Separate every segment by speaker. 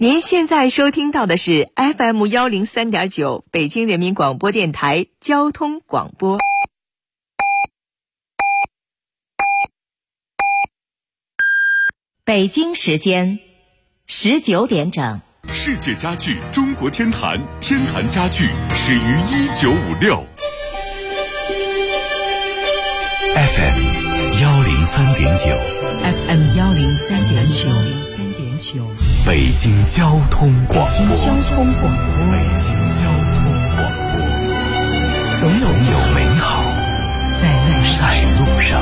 Speaker 1: 您现在收听到的是 FM103.9 北京人民广播电台交通广播。北京时间19点整。
Speaker 2: 世界家具中国天坛，天坛家具始于1956。FM 103.9
Speaker 3: FM 103.9
Speaker 2: 北京交通广播。
Speaker 3: 北京交通广播，总有美好在路上。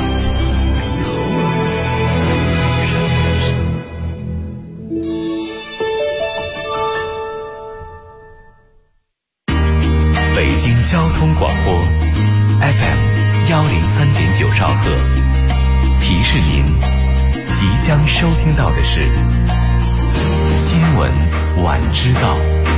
Speaker 2: 北京交通广播 FM 103.9兆赫，提示您即将收听到的是新闻晚知道。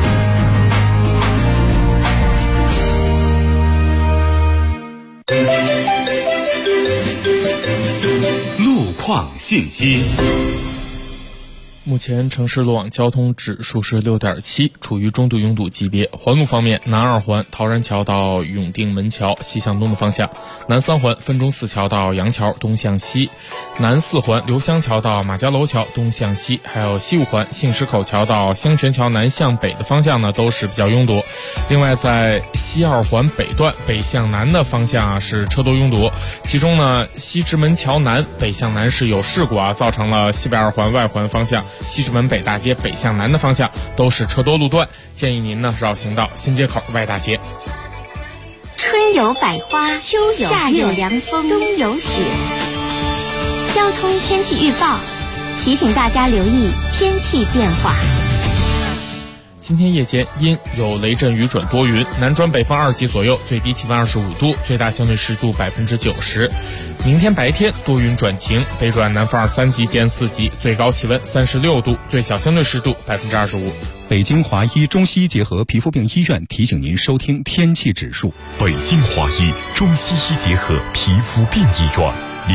Speaker 2: 路况信息。
Speaker 4: 目前城市路网交通指数是 6.7， 处于中度拥堵级别。环路方面，南二环陶然桥到永定门桥西向东的方向，南三环分钟寺桥到杨桥东向西，南四环刘香桥到马家楼桥东向西，还有西五环杏石口桥到香泉桥南向北的方向呢，都是比较拥堵。另外，在西二环北段北向南的方向是车多拥堵，其中呢，西直门桥南北向南是有事故造成了西北二环外环方向西直门北大街北向南的方向都是车多路段，建议您呢绕行到新街口外大街。
Speaker 5: 春有百花，秋有夏有凉风，冬有雪。交通天气预报提醒大家留意天气变化。
Speaker 4: 今天夜间阴有雷阵雨转多云，南转北风2级左右，最低气温25度，最大相对湿度90%。明天白天多云转晴，北转南风2、3级见4级，最高气温36度，最小相对湿度25%。
Speaker 6: 北京华医中西医结合皮肤病医院提醒您收听天气指数。
Speaker 2: 北京华医中西医结合皮肤病医院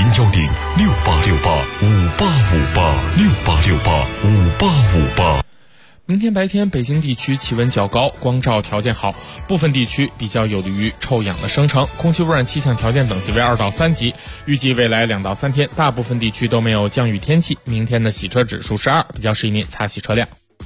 Speaker 2: ，010-6868-5858，6858-5858。
Speaker 4: 明天白天北京地区气温较高，光照条件好，部分地区比较有利于臭氧的生成，空气污染气象条件等级为2到3级。预计未来2到3天大部分地区都没有降雨天气，明天的洗车指数是2，比较适宜您擦洗车辆。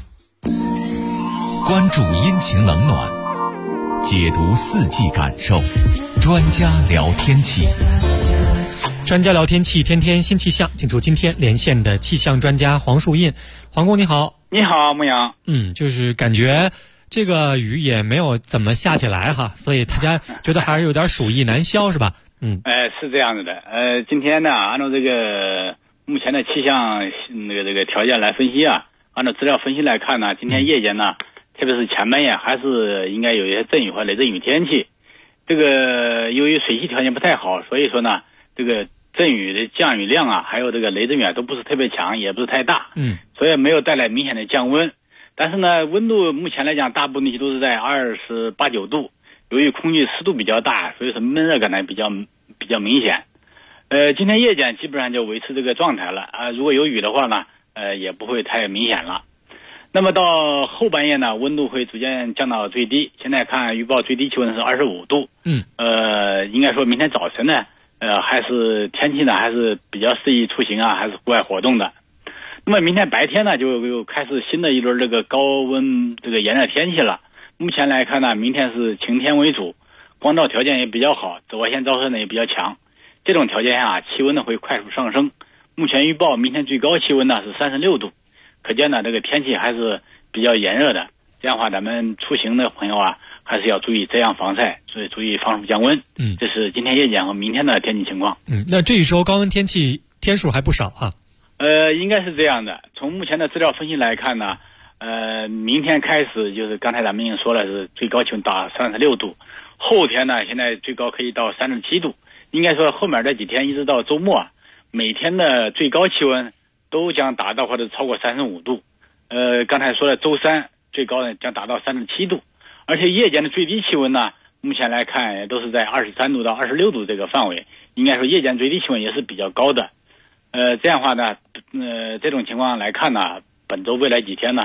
Speaker 2: 关注阴晴冷暖，解读四季感受，专家聊天气。
Speaker 7: 专家聊天气，天天新气象，请出今天连线的气象专家黄树印。黄工你好。
Speaker 8: 你好，牧羊。
Speaker 7: 就是感觉这个雨也没有怎么下起来哈，所以大家觉得还是有点暑意难消，是吧？
Speaker 8: 是这样子的。今天呢，按照这个目前的气象这个条件来分析按照资料分析来看呢，今天夜间呢，特别是前半夜还是应该有一些阵雨或雷阵雨天气。这个由于水系条件不太好，所以说呢，这个阵雨的降雨量还有这个雷阵雨都不是特别强，也不是太大，所以没有带来明显的降温。但是呢，温度目前来讲，大部分地区都是在28、9度。由于空气湿度比较大，所以说闷热感呢比较明显。今天夜间基本上就维持这个状态了如果有雨的话呢，也不会太明显了。那么到后半夜呢，温度会逐渐降到最低。现在看预报最低气温是25度。应该说明天早晨呢。还是天气呢，还是比较适宜出行还是户外活动的。那么明天白天呢，就又开始新的一轮这个高温这个炎热天气了。目前来看呢，明天是晴天为主，光照条件也比较好，紫外线照射呢也比较强。这种条件下，气温呢会快速上升。目前预报明天最高气温呢是36度，可见呢这个天气还是比较炎热的。这样的话，咱们出行的朋友还是要注意遮阳防晒，所以注意防暑降温。这是今天夜间和明天的天气情况。
Speaker 7: 那这一周高温天气天数还不少
Speaker 8: 应该是这样的。从目前的资料分析来看呢，明天开始就是刚才咱们已经说了，是最高气温到36度，后天呢现在最高可以到37度。应该说后面这几天一直到周末每天的最高气温都将达到或者超过35度。刚才说了，周三最高呢将达到37度。而且夜间的最低气温呢，目前来看也都是在23度到26度这个范围，应该说夜间最低气温也是比较高的。这样的话呢，这种情况来看呢，本周未来几天呢，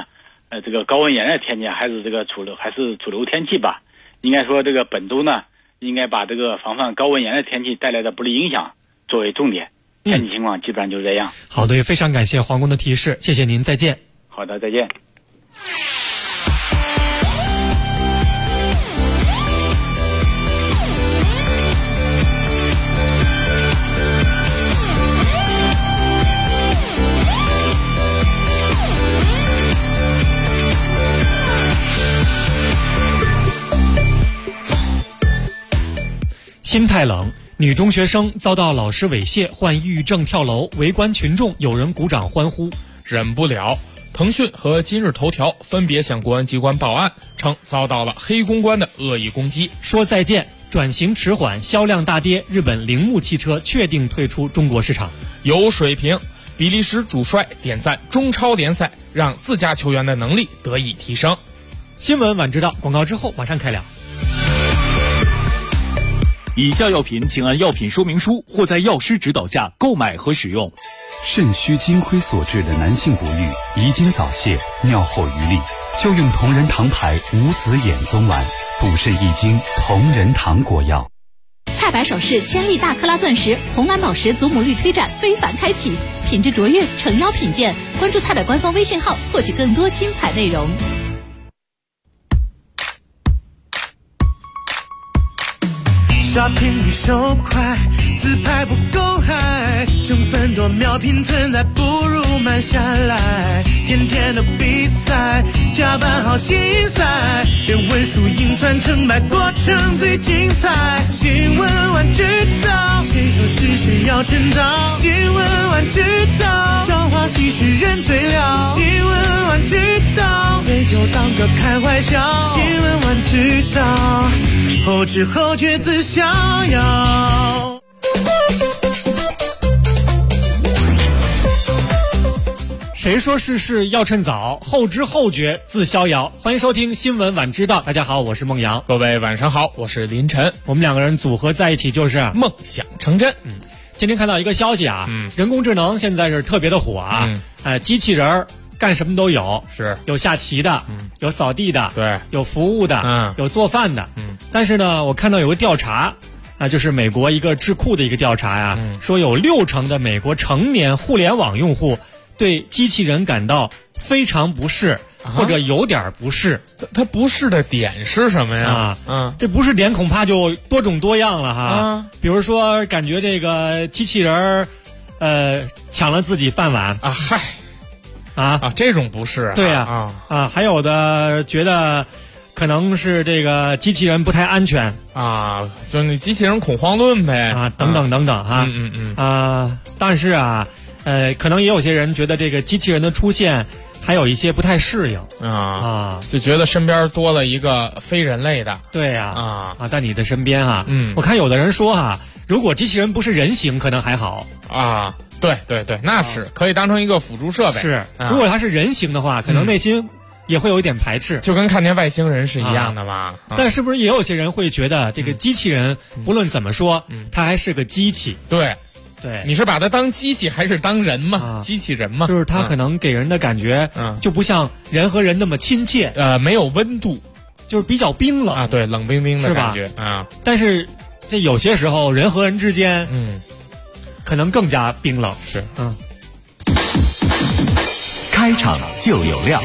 Speaker 8: 这个高温炎热天气还是主流天气吧。应该说这个本周呢，应该把这个防范高温炎热天气带来的不利影响作为重点。天气情况基本上就是这样。
Speaker 7: 好的，也非常感谢黄工的提示，谢谢您，再见。
Speaker 8: 好的，再见。
Speaker 7: 心太冷，女中学生遭到老师猥亵，患抑郁症跳楼，围观群众有人鼓掌欢呼。
Speaker 4: 忍不了，腾讯和今日头条分别向公安机关报案，称遭到了黑公关的恶意攻击。
Speaker 7: 说再见，转型迟缓，销量大跌，日本铃木汽车确定退出中国市场。
Speaker 4: 有水平，比利时主帅点赞中超联赛，让自家球员的能力得以提升。
Speaker 7: 新闻晚知道，广告之后马上开聊。
Speaker 9: 以下药品请按药品说明书或在药师指导下购买和使用。
Speaker 6: 肾虚金亏所致的男性不育、遗精早泄、尿后余力，就用同仁堂牌无子衍宗丸，补肾益精同仁堂果药。
Speaker 10: 蔡白首饰千利大克拉钻石红蓝宝石祖母绿推展非凡开启，品质卓越，诚邀品鉴。关注蔡白官方微信号，获取更多精彩内容。
Speaker 11: Shopping 比手快，自拍不够嗨，成分多秒拼存在，不如慢下来。天天的比赛，加班好心塞，别问输赢算成败，过程最精彩。新闻晚知道，谁说是谁要趁早？新闻晚知道，朝花夕拾人最了。新闻晚知道，杯酒当歌开怀笑。新闻晚知道，后知后觉自逍遥。
Speaker 7: 谁说事事要趁早，后知后觉自逍遥。欢迎收听新闻晚知道，大家好，我是孟阳。
Speaker 4: 各位晚上好，我是林晨。
Speaker 7: 我们两个人组合在一起就是
Speaker 4: 梦想成真。
Speaker 7: 今天看到一个消息啊，人工智能现在是特别的火啊，机器人干什么都有，
Speaker 4: 是
Speaker 7: 有下棋的，有扫地的，
Speaker 4: 对，
Speaker 7: 有服务的，有做饭的，但是呢，我看到有个调查啊，就是美国一个智库的一个调查呀，说有60%的美国成年互联网用户对机器人感到非常不适，或者有点不适。
Speaker 4: 他不适的点是什么呀？
Speaker 7: 这不适点恐怕就多种多样了哈。比如说，感觉这个机器人抢了自己饭碗
Speaker 4: 啊，嗨。这种不是
Speaker 7: 对呀还有的觉得可能是这个机器人不太安全
Speaker 4: 啊，就是那机器人恐慌论呗
Speaker 7: 等等等等但是可能也有些人觉得这个机器人的出现还有一些不太适应
Speaker 4: 就觉得身边多了一个非人类的。
Speaker 7: 对呀在你的身边我看有的人说如果机器人不是人形可能还好
Speaker 4: 对对对，那是可以当成一个辅助设备。
Speaker 7: 是，如果它是人形的话，可能内心也会有一点排斥，
Speaker 4: 就跟看见外星人是一样的嘛。
Speaker 7: 但是不是也有些人会觉得这个机器人不论怎么说，它还是个机器？
Speaker 4: 对，
Speaker 7: 对，
Speaker 4: 你是把它当机器还是当人嘛？机器人嘛，
Speaker 7: 就是它可能给人的感觉，就不像人和人那么亲切，
Speaker 4: 没有温度，
Speaker 7: 就是比较冰冷
Speaker 4: 对，冷冰冰的感觉
Speaker 7: 但是这有些时候人和人之间，可能更加冰冷。
Speaker 4: 是，
Speaker 2: 开场就有料。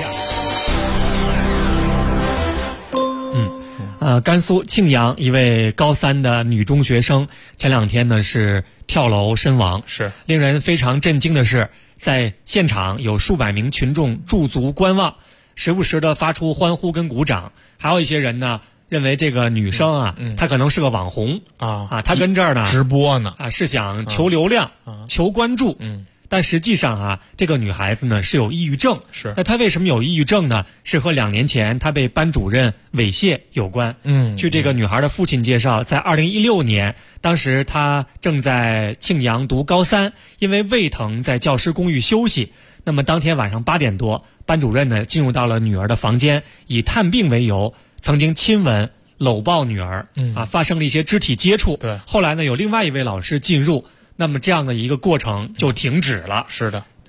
Speaker 7: 甘肃庆阳一位高3的女中学生，前2天呢是跳楼身亡。
Speaker 4: 是，
Speaker 7: 令人非常震惊的是，在现场有数百名群众驻足观望，时不时的发出欢呼跟鼓掌，还有一些人呢认为这个女生她可能是个网红她跟这儿呢
Speaker 4: 直播呢
Speaker 7: 是想求流量求关注但实际上这个女孩子呢是有抑郁症。
Speaker 4: 是，
Speaker 7: 那她为什么有抑郁症呢？是和2年前她被班主任猥亵有关。据这个女孩的父亲介绍，在2016年，当时她正在庆阳读高3，因为胃疼在教师公寓休息。那么当天晚上8点多，班主任呢进入到了女儿的房间，以探病为由，曾经亲吻搂抱女儿发生了一些肢体接触。
Speaker 4: 对，
Speaker 7: 后来呢有另外一位老师进入，那么这样的一个过程就停止了。
Speaker 4: 是的，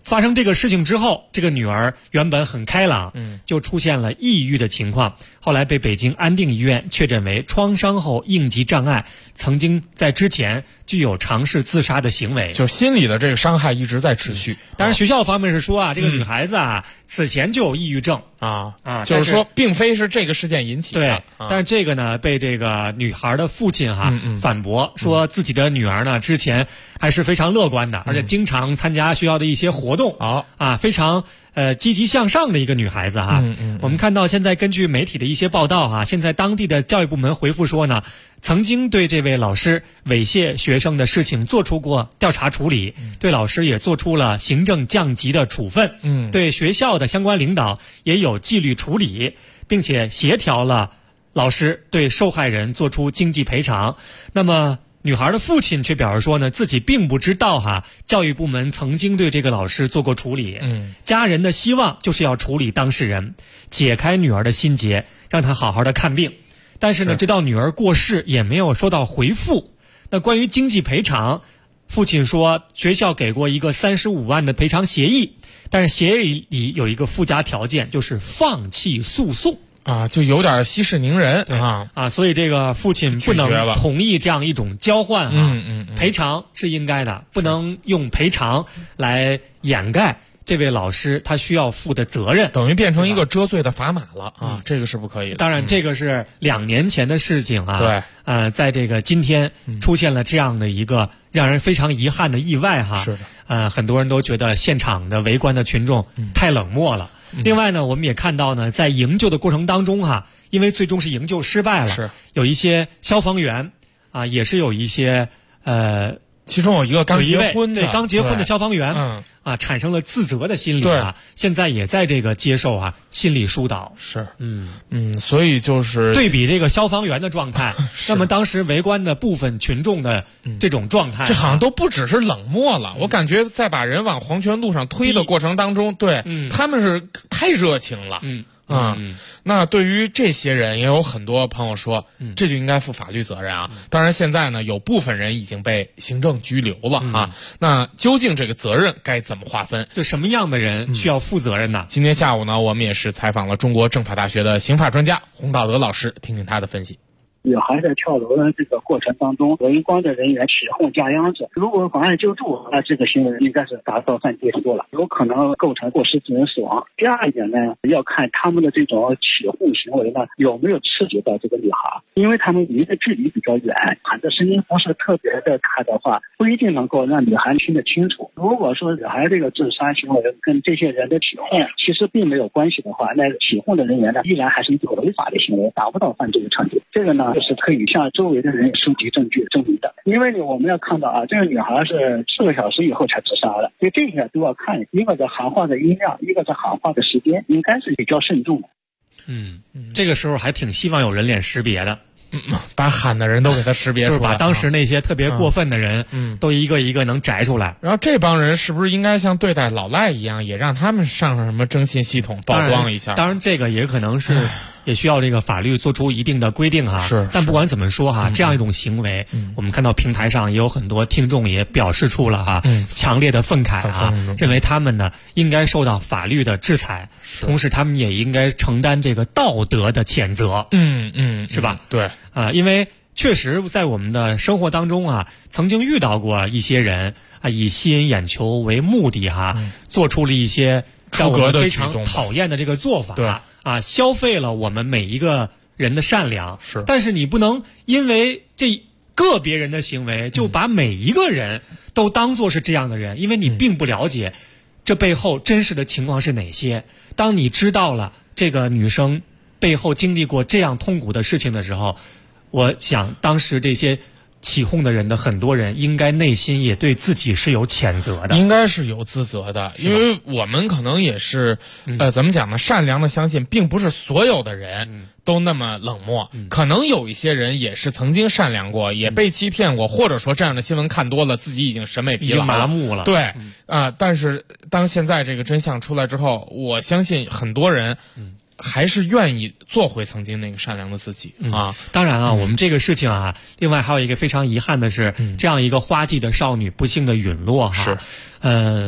Speaker 7: 发生这个事情之后，这个女儿原本很开朗，就出现了抑郁的情况，后来被北京安定医院确诊为创伤后应激障碍，曾经在之前具有尝试自杀的行为，
Speaker 4: 就心理的这个伤害一直在持续。
Speaker 7: 当然学校方面是说这个女孩子此前就有抑郁症
Speaker 4: 就是说并非是这个事件引起的。
Speaker 7: 对，但是这个呢被这个女孩的父亲反驳，说自己的女儿呢之前还是非常乐观的，而且经常参加学校的一些活动，非常积极向上的一个女孩子我们看到现在根据媒体的一些报道现在当地的教育部门回复说呢，曾经对这位老师猥亵学生的事情做出过调查处理，对老师也做出了行政降级的处分，对学校的相关领导也有纪律处理，并且协调了老师对受害人做出经济赔偿。那么女孩的父亲却表示说呢，自己并不知道教育部门曾经对这个老师做过处理。家人的希望就是要处理当事人，解开女儿的心结，让她好好的看病。但是呢，直到女儿过世也没有收到回复。那关于经济赔偿，父亲说学校给过一个35万的赔偿协议，但是协议里有一个附加条件，就是放弃诉讼。
Speaker 4: 就有点息事宁人
Speaker 7: 所以这个父亲不能同意这样一种交换赔偿是应该的，不能用赔偿来掩盖这位老师他需要负的责任，
Speaker 4: 等于变成一个遮罪的砝码了这个是不可以的。
Speaker 7: 当然这个是2年前的事情
Speaker 4: 对，
Speaker 7: 在这个今天出现了这样的一个让人非常遗憾的意外
Speaker 4: 是的，
Speaker 7: 很多人都觉得现场的围观的群众太冷漠了。另外呢，我们也看到呢，在营救的过程当中因为最终是营救失败了，有一些消防员也是有一些
Speaker 4: 其中有一个刚结婚
Speaker 7: 的消防员产生了自责的心理现在也在这个接受心理疏导。
Speaker 4: 是所以就是
Speaker 7: 对比这个消防员的状态那么当时围观的部分群众的这种状态
Speaker 4: 这好像都不只是冷漠了，我感觉在把人往黄泉路上推的过程当中他们是太热情了那对于这些人也有很多朋友说这就应该负法律责任当然现在呢有部分人已经被行政拘留了那究竟这个责任该怎么划分，
Speaker 7: 就什么样的人需要负责任呢？
Speaker 4: 今天下午呢我们也是采访了中国政法大学的刑法专家洪道德老师，听听他的分析。
Speaker 12: 女孩在跳楼的这个过程当中，围观的人员起哄架秧子，如果妨碍救助，那这个行为应该是达到犯罪数了，有可能构成过失致人死亡。第二一点呢，要看他们的这种起哄行为呢有没有刺激到这个女孩，因为他们离的距离比较远，喊的声音不是特别的大的话，不一定能够让女孩听得清楚。如果说女孩这个自杀行为跟这些人的起哄其实并没有关系的话，那起哄的人员呢依然还是一个违法的行为，达不到犯罪的程度。这个呢就是可以向周围的人收集证据证明的。因为我们要看到这个女孩是4个小时以后才自杀的，所以这些都要看，一个是喊话的音量，一个是喊话的时间，应该是比较慎重的。
Speaker 7: 这个时候还挺希望有人脸识别的，
Speaker 4: 把喊的人都给他识别出来，
Speaker 7: 就是把当时那些特别过分的人都一个一个能摘出来。
Speaker 4: 然后这帮人是不是应该像对待老赖一样，也让他们上什么征信系统曝光一下？
Speaker 7: 当然这个也可能是也需要这个法律做出一定的规定但不管怎么说这样一种行为我们看到平台上也有很多听众也表示出了强烈的愤慨认为他们呢应该受到法律的制裁，同时他们也应该承担这个道德的谴责是吧？
Speaker 4: 对
Speaker 7: 因为确实在我们的生活当中曾经遇到过一些人以吸引眼球为目的做出了一些让我们非常讨厌的这个做法消费了我们每一个人的善良。但是你不能因为这个别人的行为就把每一个人都当作是这样的人，因为你并不了解这背后真实的情况是哪些。当你知道了这个女生背后经历过这样痛苦的事情的时候，我想当时这些起哄的人的很多人应该内心也对自己是有谴责的，
Speaker 4: 应该是有自责的，因为我们可能也是怎么讲呢，善良的相信并不是所有的人都那么冷漠，可能有一些人也是曾经善良过，也被欺骗过，或者说这样的新闻看多了，自己已经审美疲劳了，
Speaker 7: 已经麻木了。
Speaker 4: 对但是当现在这个真相出来之后，我相信很多人还是愿意做回曾经那个善良的自己
Speaker 7: 当然我们这个事情另外还有一个非常遗憾的是这样一个花季的少女不幸的陨落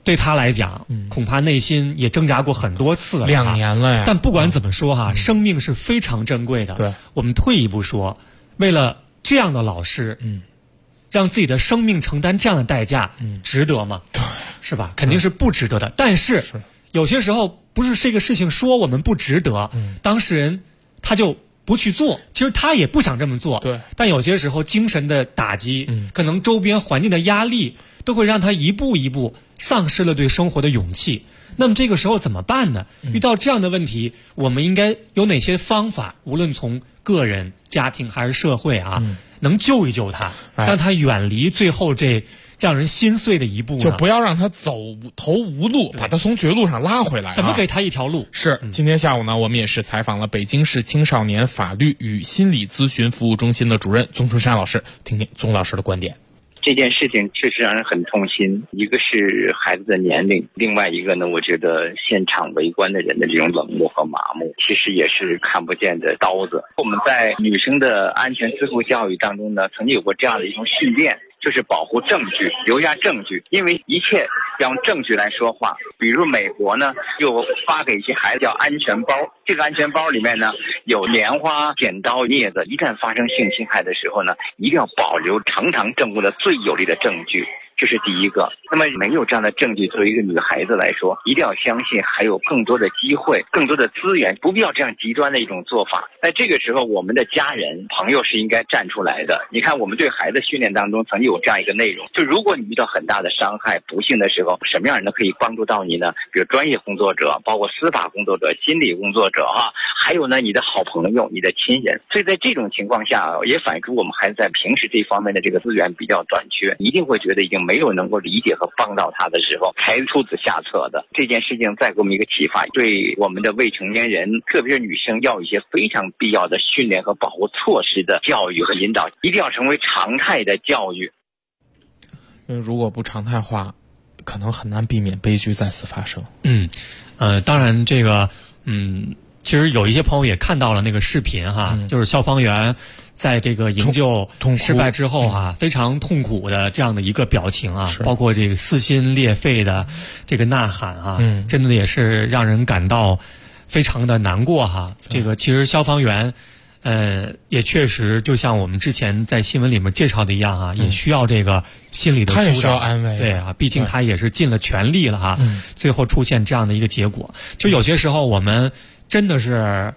Speaker 7: 对他来讲，恐怕内心也挣扎过很多次了
Speaker 4: ，2年了呀。
Speaker 7: 但不管怎么说哈，生命是非常珍贵的。
Speaker 4: 对，
Speaker 7: 我们退一步说，为了这样的老师，让自己的生命承担这样的代价，值得吗？
Speaker 4: 对，
Speaker 7: 是吧？肯定是不值得的。但是有些时候不是这个事情说我们不值得，当事人他就不去做，其实他也不想这么做。
Speaker 4: 对，
Speaker 7: 但有些时候精神的打击，可能周边环境的压力，都会让他一步一步丧失了对生活的勇气。那么这个时候怎么办呢？遇到这样的问题，我们应该有哪些方法？无论从个人、家庭还是社会啊，能救一救他，让他远离最后这让人心碎的一步呢？
Speaker 4: 就不要让他走投无路，把他从绝路上拉回来。
Speaker 7: 怎么给他一条路？
Speaker 4: 是，今天下午呢，我们也是采访了北京市青少年法律与心理咨询服务中心的主任宗春山老师，听听宗老师的观点。
Speaker 13: 这件事情确实让人很痛心，一个是孩子的年龄，另外一个呢，我觉得现场围观的人的这种冷漠和麻木，其实也是看不见的刀子。我们在女生的安全自护教育当中呢，曾经有过这样的一种训练，就是保护证据，留下证据，因为一切要用证据来说话。比如美国呢，又发给一些孩子叫安全包，这个安全包里面呢有棉花、剪刀、镊子，一旦发生性侵害的时候呢，一定要保留呈堂证物的最有力的证据。这是第一个。那么没有这样的证据，作为一个女孩子来说，一定要相信还有更多的机会、更多的资源，不必要这样极端的一种做法。在这个时候，我们的家人、朋友是应该站出来的。你看，我们对孩子训练当中曾经有这样一个内容，就如果你遇到很大的伤害、不幸的时候，什么样人可以帮助到你呢？比如专业工作者，包括司法工作者、心理工作者啊，还有呢你的好朋友、你的亲人。所以在这种情况下，也反映出我们孩子在平时这方面的这个资源比较短缺，一定会觉得已经没有能够理解和帮到他的时候，才出此下策的。这件事情再给我们一个启发，对我们的未成年人，特别是女生，要有一些非常必要的训练和保护措施的教育和引导，一定要成为常态的教育。
Speaker 4: 因为如果不常态化，可能很难避免悲剧再次发生。
Speaker 7: 当然这个其实有一些朋友也看到了那个视频哈，就是消防员在这个营救失败之后啊，非常痛苦的这样的一个表情啊，包括这个撕心裂肺的这个呐喊啊，真的也是让人感到非常的难过哈。这个其实消防员也确实就像我们之前在新闻里面介绍的一样啊，也需要这个心理的疏导，他也需要安慰。对啊，毕竟他也是尽了全力了哈，最后出现这样的一个结果。就有些时候我们真的是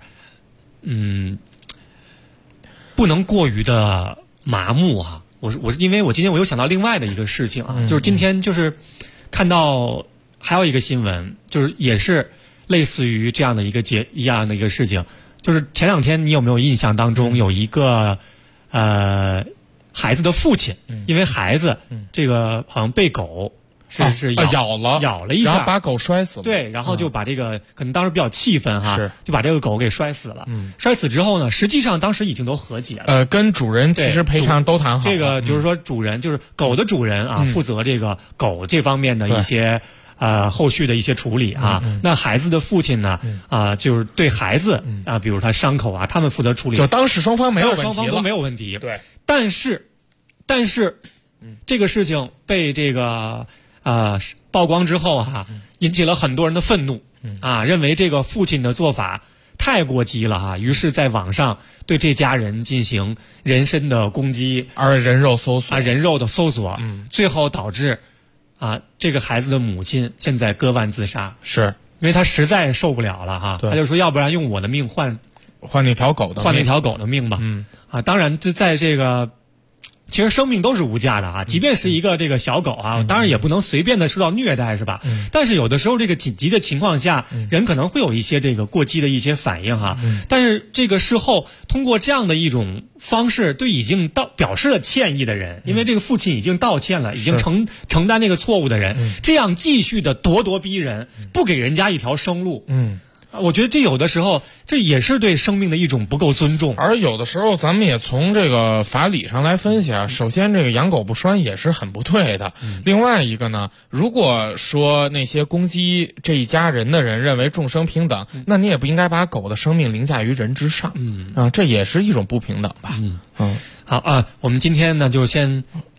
Speaker 7: 不能过于的麻木啊！因为我今天我又想到另外的一个事情啊，就是今天就是看到还有一个新闻，就是也是类似于这样的一样的一个事情，就是前2天你有没有印象当中有一个孩子的父亲，因为孩子这个好像被狗是咬了一下，
Speaker 4: 然后把狗摔死了。
Speaker 7: 对，然后就把这个可能当时比较气愤哈，就把这个狗给摔死了。摔死之后呢，实际上当时已经都和解了。
Speaker 4: 跟主人其实赔偿都谈好了。
Speaker 7: 这个就是说主人就是狗的主人啊，负责这个狗这方面的一些后续的一些处理啊。那孩子的父亲呢就是对孩子啊，比如他伤口啊，他们负责处理。
Speaker 4: 就当时双方没有问题了，
Speaker 7: 双方都没有问题。
Speaker 4: 对，
Speaker 7: 但是这个事情被这个曝光之后引起了很多人的愤怒认为这个父亲的做法太过激了于是在网上对这家人进行人身的攻击，
Speaker 4: 人肉搜索
Speaker 7: 人肉的搜索，最后导致这个孩子的母亲现在割腕自杀，
Speaker 4: 是
Speaker 7: 因为他实在受不了了他就说要不然用我的命换
Speaker 4: 那条狗的命
Speaker 7: 吧。当然就在这个其实生命都是无价的即便是一个这个小狗当然也不能随便的受到虐待是吧？但是有的时候这个紧急的情况下，人可能会有一些这个过激的一些反应但是这个事后通过这样的一种方式，对已经表示了歉意的人，因为这个父亲已经道歉了，已经承担这个错误的人，这样继续的咄咄逼人，不给人家一条生路，我觉得这有的时候这也是对生命的一种不够尊重。
Speaker 4: 而有的时候咱们也从这个法理上来分析首先这个养狗不拴也是很不对的，另外一个呢，如果说那些攻击这一家人的人认为众生平等，那你也不应该把狗的生命凌驾于人之上，这也是一种不平等吧。
Speaker 7: 好我们今天呢就先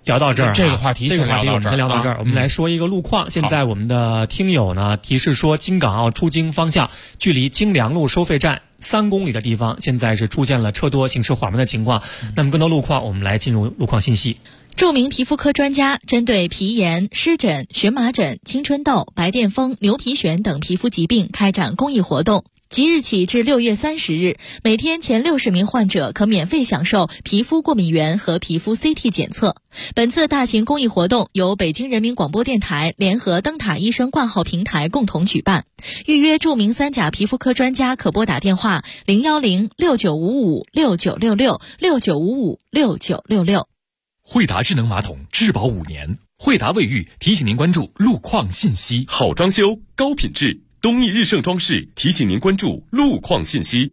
Speaker 7: 聊到这儿，
Speaker 4: 这个话题先聊到这儿。
Speaker 7: 我们来说一个路况。现在我们的听友呢提示说，京港澳出京方向距离京良路收费站3公里的地方，现在是出现了车多、行驶缓慢的情况。那么更多路况，我们来进入路况信息。
Speaker 10: 著名皮肤科专家针对皮炎、湿疹、荨麻疹、青春痘、白癜风、牛皮癣等皮肤疾病开展公益活动。即日起至6月30日，每天前60名患者可免费享受皮肤过敏原和皮肤 CT 检测。本次大型公益活动由北京人民广播电台联合灯塔医生挂号平台共同举办。预约著名3甲皮肤科专家可拨打电话010-6955-6966，6955-6966。
Speaker 2: 惠达智能马桶质保5年，惠达卫浴提醒您关注路况信息。
Speaker 14: 好装修，高品质。东义日盛装饰提醒您关注路况信息。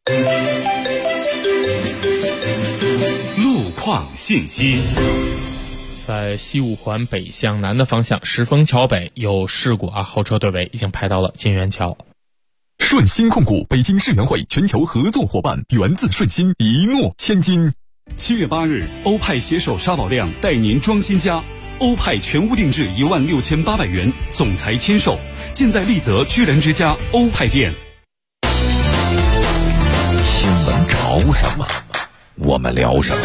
Speaker 2: 路况信息。
Speaker 4: 在西五环北向南的方向，石峰桥北有事故啊，后车对围，已经排到了金源桥。
Speaker 14: 顺鑫控股北京世园会全球合作伙伴，源自顺鑫，一诺千金。
Speaker 6: 7月8日，欧派携手沙宝亮带您装新家。欧派全屋定制16800元，总裁签售，尽在丽泽居然之家欧派店。
Speaker 15: 新闻潮什么，我们聊什么。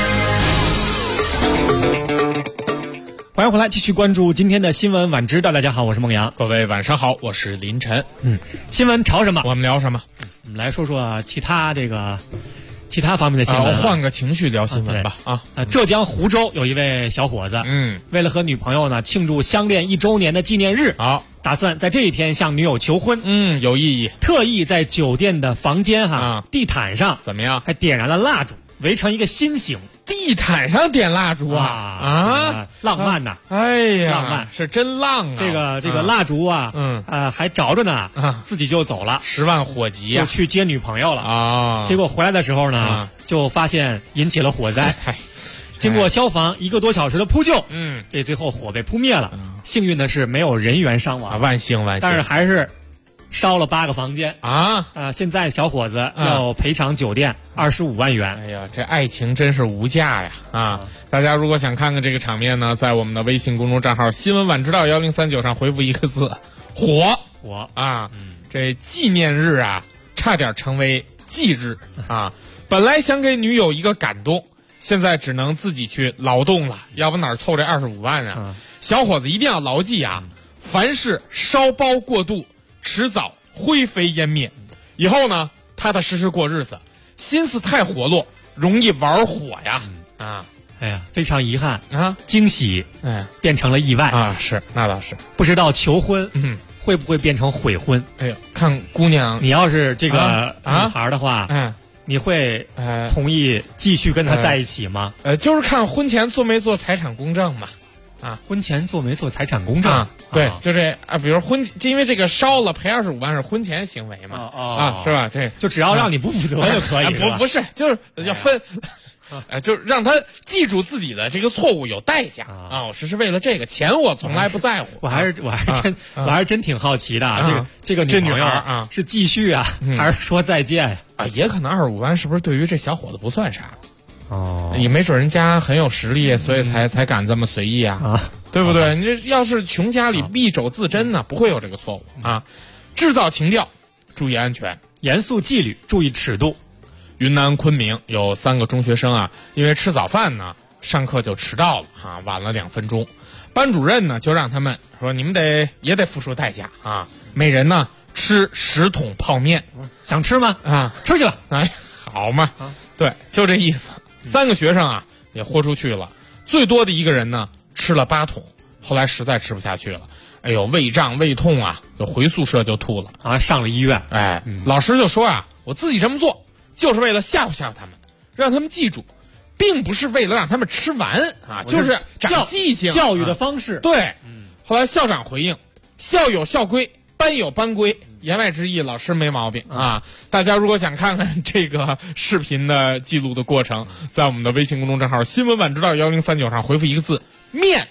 Speaker 7: 欢迎回来，继续关注今天的新闻晚知道。大家好，我是孟阳。
Speaker 4: 各位晚上好，我是林晨。
Speaker 7: 新闻潮什么，
Speaker 4: 我们聊什么？
Speaker 7: 我们来说说其他方面的新闻。
Speaker 4: 换个情绪聊新闻吧。
Speaker 7: 浙江湖州有一位小伙子，为了和女朋友呢庆祝相恋1周年的纪念日，打算在这一天向女友求婚。
Speaker 4: 有意义。
Speaker 7: 特意在酒店的房间地毯上
Speaker 4: 怎么样？
Speaker 7: 还点燃了蜡烛，围成一个心形。
Speaker 4: 地毯上点蜡烛
Speaker 7: 浪漫呐！
Speaker 4: 哎呀，
Speaker 7: 浪漫
Speaker 4: 是真浪啊！
Speaker 7: 这个蜡烛还着着呢，自己就走了
Speaker 4: ，10万火急
Speaker 7: 就去接女朋友了结果回来的时候呢，就发现引起了火灾。经过消防1个多小时的扑救，这最后火被扑灭了。幸运的是没有人员伤亡，
Speaker 4: 万幸。
Speaker 7: 但是还是烧了8个房间现在小伙子要赔偿酒店25万元。
Speaker 4: 哎呀，这爱情真是无价呀！大家如果想看看这个场面呢，在我们的微信公众账号新闻晚知道1039上回复1个字火这纪念日差点成为忌日本来想给女友一个感动，现在只能自己去劳动了，要不哪凑这25万小伙子一定要牢记凡是烧包过度，迟早灰飞烟灭。以后呢，踏踏实实过日子，心思太活络，容易玩火呀。
Speaker 7: 哎呀，非常遗憾惊喜变成了意外
Speaker 4: 是，那倒是。
Speaker 7: 不知道求婚会不会变成悔婚？
Speaker 4: 哎呦，看姑娘，
Speaker 7: 你要是这个女孩的话，你会同意继续跟他在一起吗？
Speaker 4: 就是看婚前做没做财产公证嘛。
Speaker 7: 婚前做没做财产公证？
Speaker 4: 对，就这比如就因为这个烧了赔25万是婚前行为嘛，是吧？对，
Speaker 7: 就只要让你不负责就可以。
Speaker 4: 不是，就是要分，就让他记住自己的这个错误有代价我是为了这个钱，我从来不在乎。
Speaker 7: 我还是真挺好奇的，这个女朋友是继续还是说再见
Speaker 4: 也可能25万是不是对于这小伙子不算啥？也没准人家很有实力，所以才敢这么随意对不对？你这要是穷家里敝帚自珍呢，不会有这个错误制造情调，注意安全，
Speaker 7: 严肃纪律，注意尺度。
Speaker 4: 云南昆明有3个中学生因为吃早饭呢，上课就迟到了晚了2分钟。班主任呢就让他们说，你们也得付出代价每人呢吃10桶泡面。
Speaker 7: 想吃吗？吃去吧。
Speaker 4: 好嘛，对，就这意思。3个学生也豁出去了，最多的一个人呢吃了8桶，后来实在吃不下去了，哎呦，胃胀胃痛就回宿舍就吐了
Speaker 7: 上了医院。
Speaker 4: 老师就说我自己这么做就是为了吓唬吓唬他们，让他们记住，并不是为了让他们吃完就是长记性，
Speaker 7: 教育的方式。
Speaker 4: 对，后来校长回应，校有校规，班有班规，言外之意老师没毛病大家如果想看看这个视频的记录的过程，在我们的微信公众账号新闻晚知道1039上回复1个字面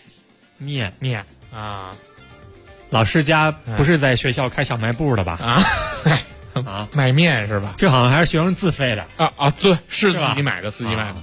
Speaker 7: 老师家不是在学校开小卖部的吧？
Speaker 4: 卖面是吧？
Speaker 7: 这好像还是学生自费的
Speaker 4: 对，是自己买的，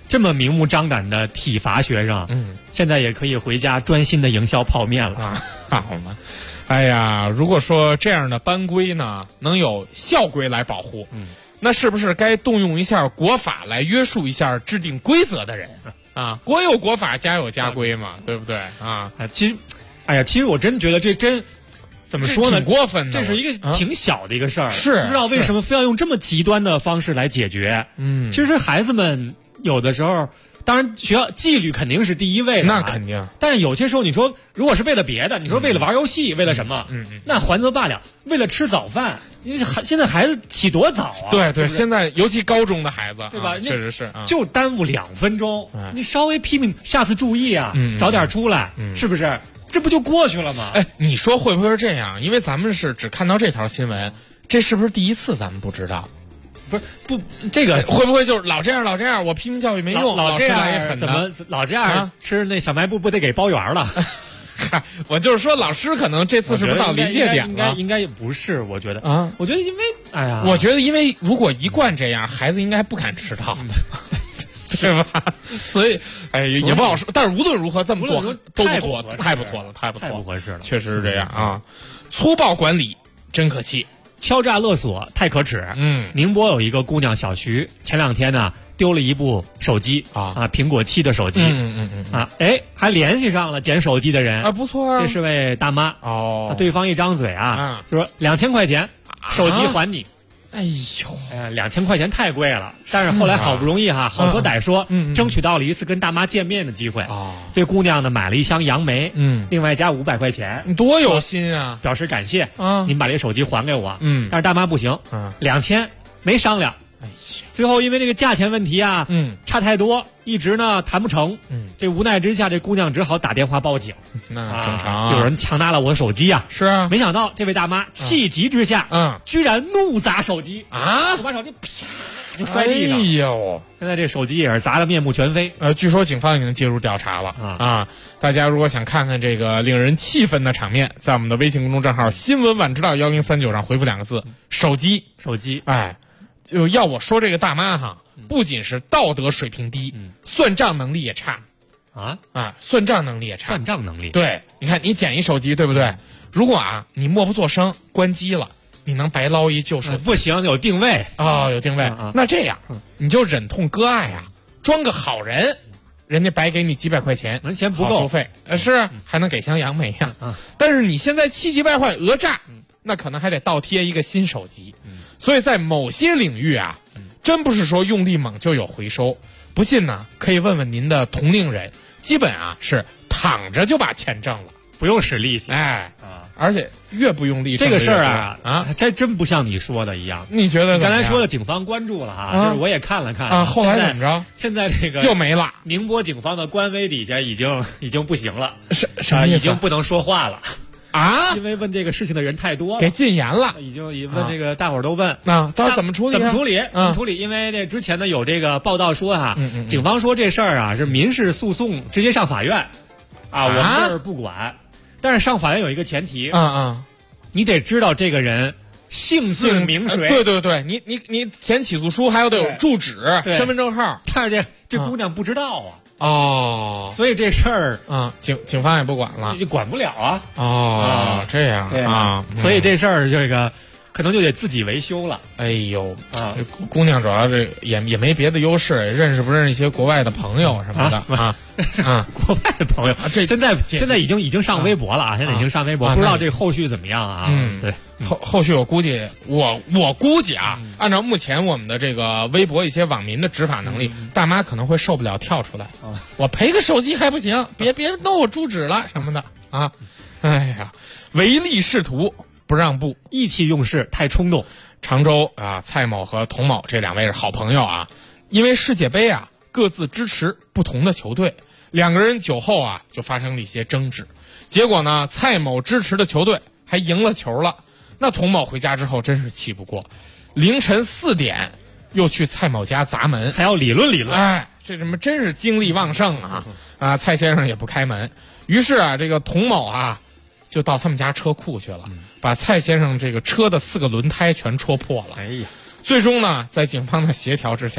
Speaker 7: 这么明目张胆的体罚学生，现在也可以回家专心的营销泡面了
Speaker 4: 啊！好嘛，哎呀，如果说这样的班规呢，能有校规来保护，那是不是该动用一下国法来约束一下制定规则的人啊？国有国法，家有家规嘛，对不对啊？
Speaker 7: 其实我真觉得这真。怎么说呢？
Speaker 4: 挺过分的，
Speaker 7: 这是一个挺小的一个事儿，
Speaker 4: 是
Speaker 7: 不知道为什么非要用这么极端的方式来解决。其实孩子们有的时候，当然学校纪律肯定是第一位的，
Speaker 4: 那肯定。
Speaker 7: 但有些时候，你说如果是为了别的，你说为了玩游戏，为了什么？那还则罢了。为了吃早饭，因为现在孩子起多早啊？
Speaker 4: 对对，现在尤其高中的孩子，
Speaker 7: 对吧？
Speaker 4: 确实是，
Speaker 7: 就耽误2分钟，你稍微批评，下次注意啊，早点出来，是不是？这不就过去了吗？
Speaker 4: 哎，你说会不会是这样？因为咱们是只看到这条新闻，这是不是第一次？咱们不知道。
Speaker 7: 不，这个
Speaker 4: 会不会就是老这样？我批评教育没用，
Speaker 7: 老这样
Speaker 4: 也狠，
Speaker 7: 怎么老这样吃那小卖部不得给包圆了？
Speaker 4: 我就是说，老师可能这次是不是到临界点了？
Speaker 7: 应该也不是，我觉得
Speaker 4: 啊，
Speaker 7: 我觉得因为
Speaker 4: 我觉得因为如果一贯这样，孩子应该不敢迟到。对吧？所以，也不好说。但是无论如何，这么做都不妥，太不妥了，太不
Speaker 7: 合适了。
Speaker 4: 确实是这样啊！粗暴管理真可气，
Speaker 7: 敲诈勒索太可耻。宁波有一个姑娘小徐，前2天呢丢了一部手机苹果7的手机。还联系上了捡手机的人
Speaker 4: 啊，不错啊，
Speaker 7: 这是位大妈
Speaker 4: 哦。
Speaker 7: 对方一张嘴就说2000块钱，手机还你。
Speaker 4: 哎呦
Speaker 7: ，2000块钱太贵了，但是后来好不容易好说歹说，争取到了一次跟大妈见面的机会。这姑娘呢买了一箱杨梅，另外加500块钱，
Speaker 4: 你多有心啊！
Speaker 7: 表示感谢您把这手机还给我。但是大妈不行，2000没商量。
Speaker 4: 哎呀，
Speaker 7: 最后因为这个价钱问题差太多，一直呢谈不成。这无奈之下，这姑娘只好打电话报警。
Speaker 4: 那正常，
Speaker 7: 有人强拿了我的手机啊！
Speaker 4: 是啊，
Speaker 7: 没想到这位大妈气急之下，居然怒砸手机就把手机啪就摔地上。
Speaker 4: 哎呦，
Speaker 7: 现在这手机也是砸得面目全非。
Speaker 4: 据说警方已经介入调查了大家如果想看看这个令人气愤的场面，在我们的微信公众账号新闻晚知道1039上回复2个字手机。哎。就要我说这个大妈不仅是道德水平低，算账能力也差算账能力也差。
Speaker 7: 算账能力，
Speaker 4: 对，你看你捡一手机，对不对？如果你默不作声，关机了，你能白捞一旧手机？
Speaker 7: 不行，有定位
Speaker 4: 有定位。那这样你就忍痛割爱装个好人，人家白给你几百块钱，
Speaker 7: 钱不够
Speaker 4: 收费，是还能给箱杨梅但是你现在气急败坏讹诈，那可能还得倒贴一个新手机。所以在某些领域真不是说用力猛就有回收。不信呢，可以问问您的同龄人，基本是躺着就把钱挣了，
Speaker 7: 不用使力气。
Speaker 4: 而且越不用力，
Speaker 7: 这个事儿这真不像你说的一样。
Speaker 4: 你觉得？
Speaker 7: 刚才说的警方关注了就是我也看了看
Speaker 4: 后来怎么着？
Speaker 7: 现在这个
Speaker 4: 又没了。
Speaker 7: 宁波警方的官微底下已经不行了，
Speaker 4: 什么意思？
Speaker 7: 已经不能说话了。因为问这个事情的人太多了，
Speaker 4: 给禁言了，
Speaker 7: 已经问这个大伙儿都问
Speaker 4: 到底怎么处理？
Speaker 7: 怎么处理？因为这之前呢有这个报道说警方说这事儿是民事诉讼，直接上法院我们这儿不管。但是上法院有一个前提你得知道这个人姓字名谁。
Speaker 4: 对，你填起诉书还要得有住址、身份证号。
Speaker 7: 但是这姑娘不知道
Speaker 4: 所
Speaker 7: 以这事儿
Speaker 4: 警方也不管了，
Speaker 7: 管不了
Speaker 4: 这样
Speaker 7: 所以这事儿这个可能就得自己维修了。
Speaker 4: 哎呦姑娘主要是也没别的优势，认识不认识一些国外的朋友什么的
Speaker 7: 国外的朋友现在已经上微博了现在已经上微博，不知道这个后续怎么样对。
Speaker 4: 后续我估计我估计按照目前我们的这个微博一些网民的执法能力，大妈可能会受不了跳出来我赔个手机还不行，别弄我住址了什么的哎呀，唯利是图不让步，
Speaker 7: 意气用事太冲动。
Speaker 4: 常州蔡某和童某这2位是好朋友因为世界杯各自支持不同的球队，2个人酒后就发生了一些争执，结果呢蔡某支持的球队还赢了球了。那童某回家之后真是气不过，凌晨4点又去蔡某家砸门，
Speaker 7: 还要理论。
Speaker 4: 这什么真是精力旺盛蔡先生也不开门，于是这个童某就到他们家车库去了，把蔡先生这个车的4个轮胎全戳破了。
Speaker 7: 哎呀，
Speaker 4: 最终呢在警方的协调之下，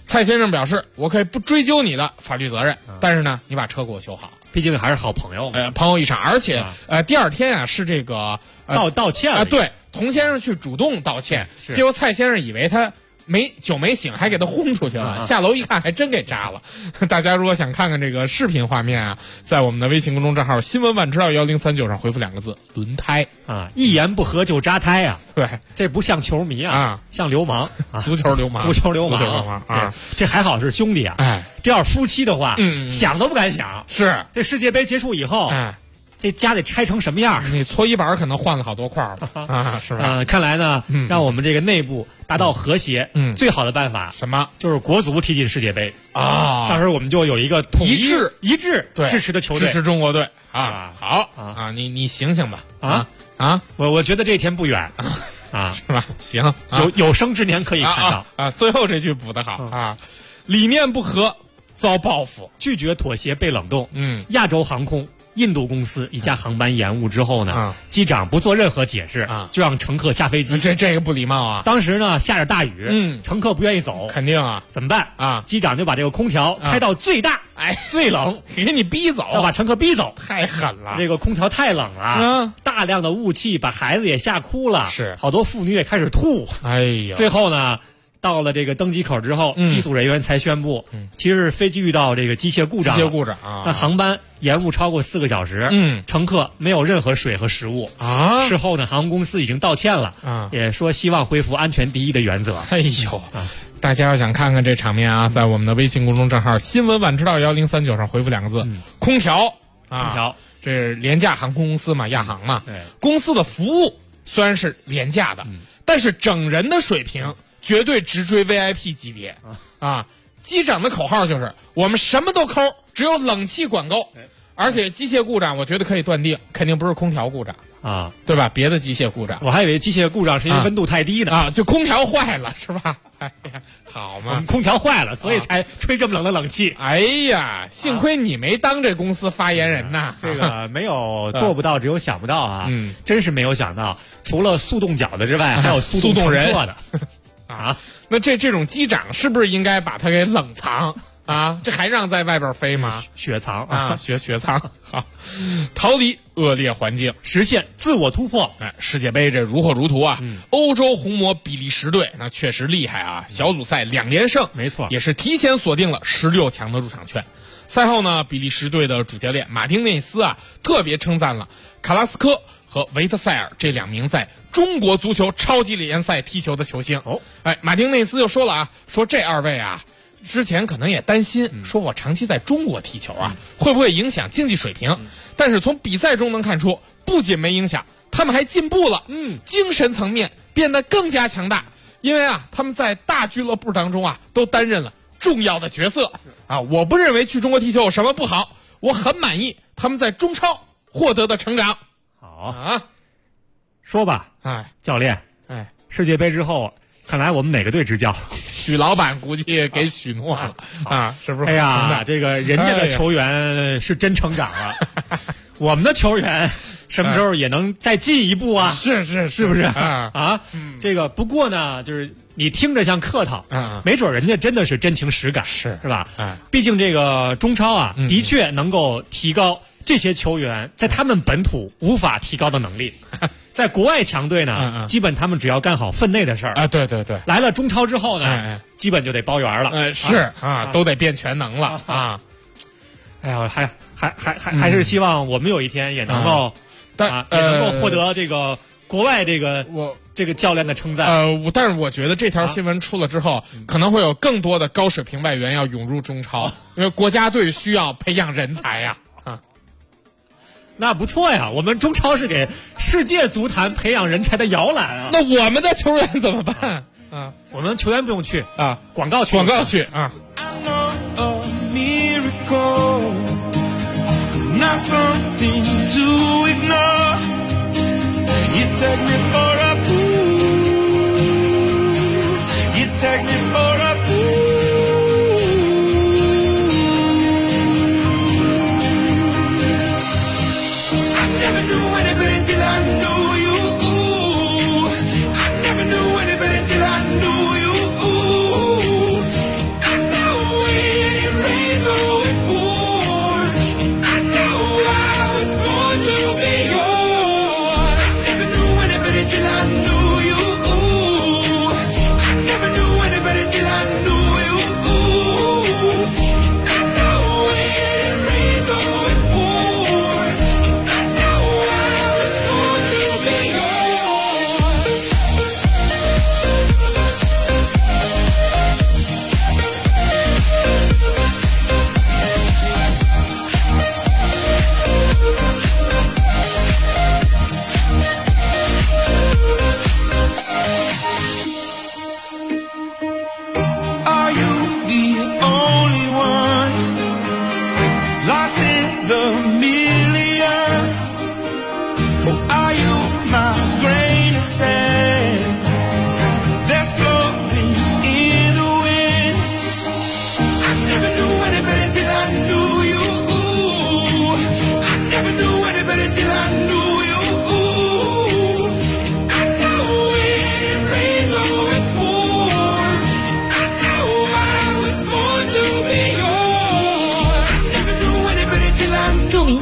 Speaker 4: 蔡先生表示，我可以不追究你的法律责任，但是呢，你把车给我修好。
Speaker 7: 毕竟还是好朋友，
Speaker 4: 朋友一场，而且第二天啊是这个
Speaker 7: 道歉了
Speaker 4: 对，童先生去主动道歉，结果蔡先生以为他酒没醒，还给他轰出去了，下楼一看还真给扎了。大家如果想看看这个视频画面啊，在我们的微信公众账号新闻晚知道1039上回复2个字轮胎
Speaker 7: 啊，一言不合就扎胎啊，
Speaker 4: 对，
Speaker 7: 这不像球迷啊，像流氓，
Speaker 4: 足球流氓
Speaker 7: 啊，这还好是兄弟啊，
Speaker 4: 哎，
Speaker 7: 这要是夫妻的话，想都不敢想。
Speaker 4: 是
Speaker 7: 这世界杯结束以后，这家得拆成什么样？
Speaker 4: 你搓衣板可能换了好多块了啊，是吧？
Speaker 7: 看来呢，让我们这个内部达到和谐，最好的办法
Speaker 4: 什么？
Speaker 7: 就是国足踢进世界杯
Speaker 4: 啊！
Speaker 7: 到时候我们就有一个统一一致支持的球队，
Speaker 4: 支持中国队啊！好啊，你醒醒吧啊！
Speaker 7: 我觉得这天不远啊，
Speaker 4: 是吧？行，
Speaker 7: 有生之年可以看到
Speaker 4: 啊！最后这句补得好啊，理念不合遭报复，
Speaker 7: 拒绝妥协被冷冻。亚洲航空印度公司一架航班延误之后呢，机长不做任何解释就让乘客下飞机，
Speaker 4: 这个不礼貌啊！
Speaker 7: 当时呢下着大雨，乘客不愿意走，
Speaker 4: 肯定啊，
Speaker 7: 怎么办啊？机长就把这个空调开到最大，最冷，
Speaker 4: 给你逼走，
Speaker 7: 要把乘客逼走，
Speaker 4: 太狠了！
Speaker 7: 这个空调太冷了，大量的雾气把孩子也吓哭了，
Speaker 4: 是
Speaker 7: 好多妇女也开始吐，
Speaker 4: 哎呀，
Speaker 7: 最后呢。到了这个登机口之后，机组人员才宣布，其实是飞机遇到这个机械故障
Speaker 4: 啊，
Speaker 7: 那航班延误超过4个小时，乘客没有任何水和食物
Speaker 4: 啊。
Speaker 7: 事后呢，航空公司已经道歉了也说希望恢复安全第一的原则。
Speaker 4: 哎呦，大家要想看看这场面啊，在我们的微信公众账号新闻晚知道1039上回复2个字空调啊，
Speaker 7: 空调，
Speaker 4: 这是廉价航空公司嘛，亚航嘛，公司的服务虽然是廉价的，但是整人的水平绝对直追 VIP 级别啊！机长的口号就是我们什么都抠，只有冷气管够。而且机械故障，我觉得可以断定，肯定不是空调故障
Speaker 7: 啊，
Speaker 4: 对吧？别的机械故障，
Speaker 7: 我还以为机械故障是因为温度太低呢
Speaker 4: 啊，就空调坏了是吧？哎呀，好嘛，
Speaker 7: 空调坏了，所以才吹这么冷的冷气。
Speaker 4: 哎呀，幸亏你没当这公司发言人呐，
Speaker 7: 这个没有做不到，只有想不到啊！真是没有想到，除了速冻脚的之外，还有速冻人的。
Speaker 4: 啊，那这种机长是不是应该把它给冷藏啊？这还让在外边飞吗？
Speaker 7: 雪藏
Speaker 4: 啊，雪藏好，逃离恶劣环境，
Speaker 7: 实现自我突破。
Speaker 4: 世界杯这如火如荼啊！欧洲红魔比利时队那确实厉害啊，小组赛2连胜，
Speaker 7: 没错，
Speaker 4: 也是提前锁定了16强的入场券。赛后呢，比利时队的主教练马丁内斯啊，特别称赞了卡拉斯科和维特塞尔这2名在中国足球超级联赛踢球的球星。马丁内斯就说了啊，说这2位啊，之前可能也担心，说我长期在中国踢球啊，会不会影响竞技水平？但是从比赛中能看出，不仅没影响，他们还进步了，精神层面变得更加强大。因为啊，他们在大俱乐部当中啊，都担任了重要的角色啊。我不认为去中国踢球有什么不好，我很满意他们在中超获得的成长。
Speaker 7: 好啊，说吧，教练，世界杯之后，看来我们哪个队执教？
Speaker 4: 许老板估计给许诺了啊，是不是？
Speaker 7: 哎呀，这个人家的球员是真成长了，我们的球员什么时候也能再进一步啊？
Speaker 4: 是
Speaker 7: 不是啊？这个不过呢，就是你听着像客套，没准人家真的是真情实感，是吧？毕竟这个中超啊，的确能够提高这些球员在他们本土无法提高的能力。在国外强队呢，基本他们只要干好分内的事儿
Speaker 4: 啊，对，
Speaker 7: 来了中超之后呢，基本就得包圆了，
Speaker 4: 是都得变全能了啊。
Speaker 7: 哎呀，还是希望我们有一天也能够，也能够获得这个国外这个教练的称赞。
Speaker 4: 但是我觉得这条新闻出了之后，可能会有更多的高水平外援要涌入中超，因为国家队需要培养人才呀。
Speaker 7: 那不错呀，我们中超是给世界足坛培养人才的摇篮啊。
Speaker 4: 那我们的球员怎么办？
Speaker 7: 我们球员不用去
Speaker 4: 啊，
Speaker 7: 广告去
Speaker 4: 啊。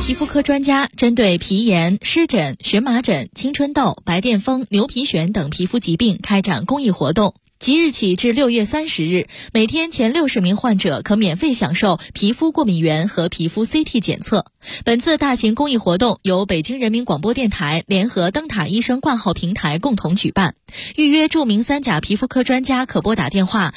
Speaker 10: 皮肤科专家针对皮炎、湿疹、荨麻疹、青春痘、白癜风、牛皮癣等皮肤疾病开展公益活动。即日起至6月30日，每天前60名患者可免费享受皮肤过敏原和皮肤 CT 检测。本次大型公益活动由北京人民广播电台联合灯塔医生挂号平台共同举办。预约著名3甲皮肤科专家可拨打电话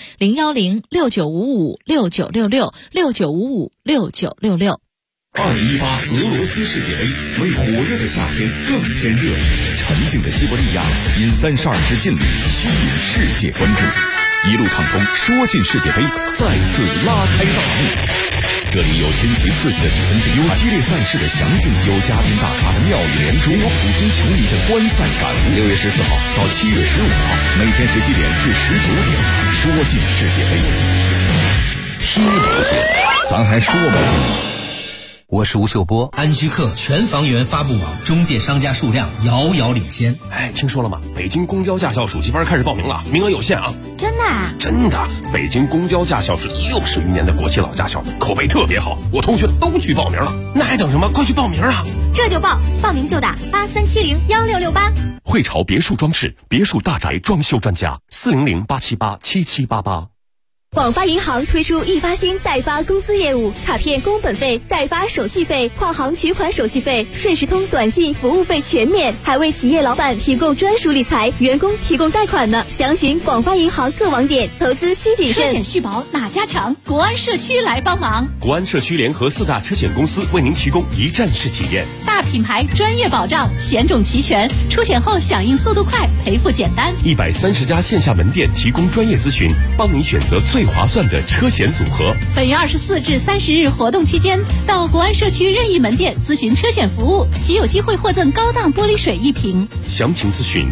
Speaker 10: 010-6955-6966
Speaker 14: 2018俄罗斯世界杯为火热的夏天更添热，沉静的西伯利亚因32支劲旅吸引世界关注，一路畅通，说进世界杯再次拉开大幕。这里有新奇刺激的比分竞，有激烈赛事的详尽，有嘉宾大咖的妙语连珠，有普通球迷的观赛感悟。6月14号到7月15号，每天17点至19点，说进世界杯，踢不进，咱还说不进。
Speaker 16: 我是吴秀波，安居客全房源发布网中介商家数量遥遥领先。
Speaker 15: 哎，听说了吗？北京公交驾校暑期班开始报名了，名额有限啊！
Speaker 5: 真的啊？
Speaker 15: 真的，北京公交驾校是60余年的国企老驾校，口碑特别好，我同学都去报名了。那还等什么？快去报名啊！
Speaker 5: 这就报，报名就打83701668。
Speaker 15: 汇潮别墅装饰，别墅大宅装修专家，400-878-7788。
Speaker 17: 广发银行推出易发新代发公司业务，卡片工本费、代发手续费、跨行取款手续费、顺时通短信服务费全免，还为企业老板提供专属理财，员工提供贷款呢。详询广发银行各网点，投资需谨慎。
Speaker 18: 车险续保哪家强？国安社区来帮忙。
Speaker 15: 国安社区联合4大车险公司为您提供一站式体验，
Speaker 18: 大品牌专业保障，险种齐全，出险后响应速度快，赔付简单。
Speaker 15: 130家线下门店提供专业咨询，帮您选择最划算的车险组合。
Speaker 18: 本月24至30日活动期间，到国安社区任意门店咨询车险服务，即有机会获赠高档玻璃水1瓶。
Speaker 15: 详情咨询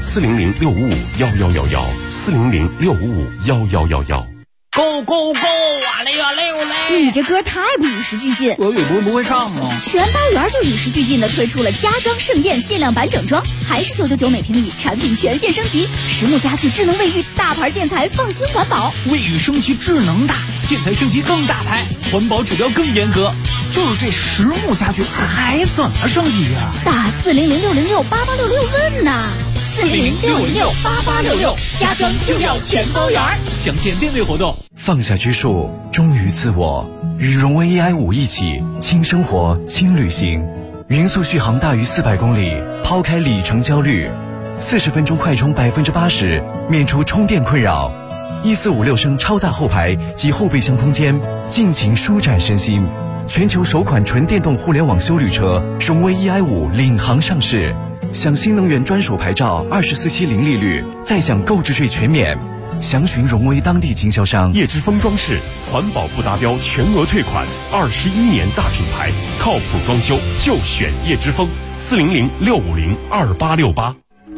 Speaker 15: 400-655-1111，400-655-1111。
Speaker 19: Go go go 啊嘞啊嘞嘞！
Speaker 18: 你这歌太不与时俱进。
Speaker 19: 俄语不会唱吗？
Speaker 18: 全八元就与时俱进的推出了家装盛宴限量版整装，还是999每平米，产品全线升级，实木家具、智能卫浴、大牌建材，放心环保。
Speaker 19: 卫浴升级智能大，建材升级更大牌，环保指标更严格。就是这实木家具还怎么升级呀？
Speaker 18: 打400-606-8866问呐！400-606-8866，家装就要全包圆。
Speaker 19: 详见店内活动。
Speaker 20: 放下拘束，忠于自我，与荣威 EI5一起轻生活、轻旅行，匀速续航大于400公里，抛开里程焦虑，40分钟快充80%，免除充电困扰。1456升超大后排及后备箱空间，尽情舒展身心。全球首款纯电动互联网休旅车荣威 EI5领航上市，享新能源专属牌照，24期零利率，再享购置税全免。详询荣威当地经销商。
Speaker 15: 叶之峰装饰，环保不达标全额退款，21年大品牌，靠谱装修就选叶之峰。400-650-2868。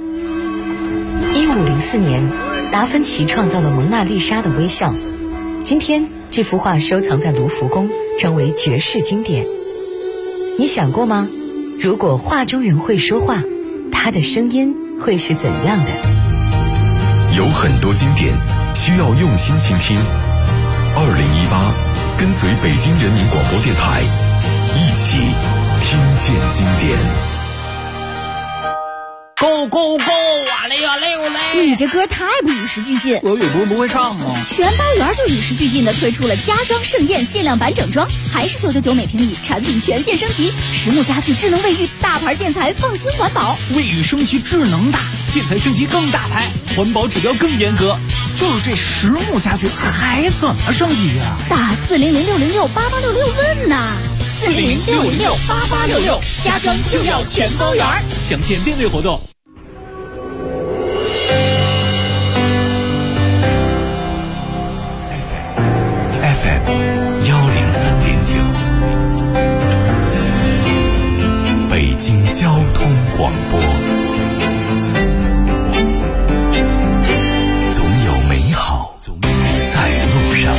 Speaker 3: 1504年，达芬奇创造了蒙娜丽莎的微笑。今天，这幅画收藏在卢浮宫，成为绝世经典。你想过吗？如果画中人会说话，他的声音会是怎样的？
Speaker 14: 有很多经典需要用心倾听。2018，跟随北京人民广播电台，一起听见经典。
Speaker 19: Go go go 啊嘞啊嘞嘞！
Speaker 18: 你这歌太不与时俱进。
Speaker 19: 俄语不会唱吗？
Speaker 18: 全八元就与时俱进的推出了家装盛宴限量版整装，还是999每平米，产品全线升级，实木家具、智能卫浴、大牌建材，放心环保。
Speaker 19: 卫浴升级智能大，建材升级更大牌，环保指标更严格。就是这实木家具还怎么升级呀？
Speaker 18: 打400-606-8866问呐！400-606-8866，家装就要全包圆。
Speaker 19: 详见店内活动。
Speaker 2: FM 103.9，北京交通广播。总有美好在路上。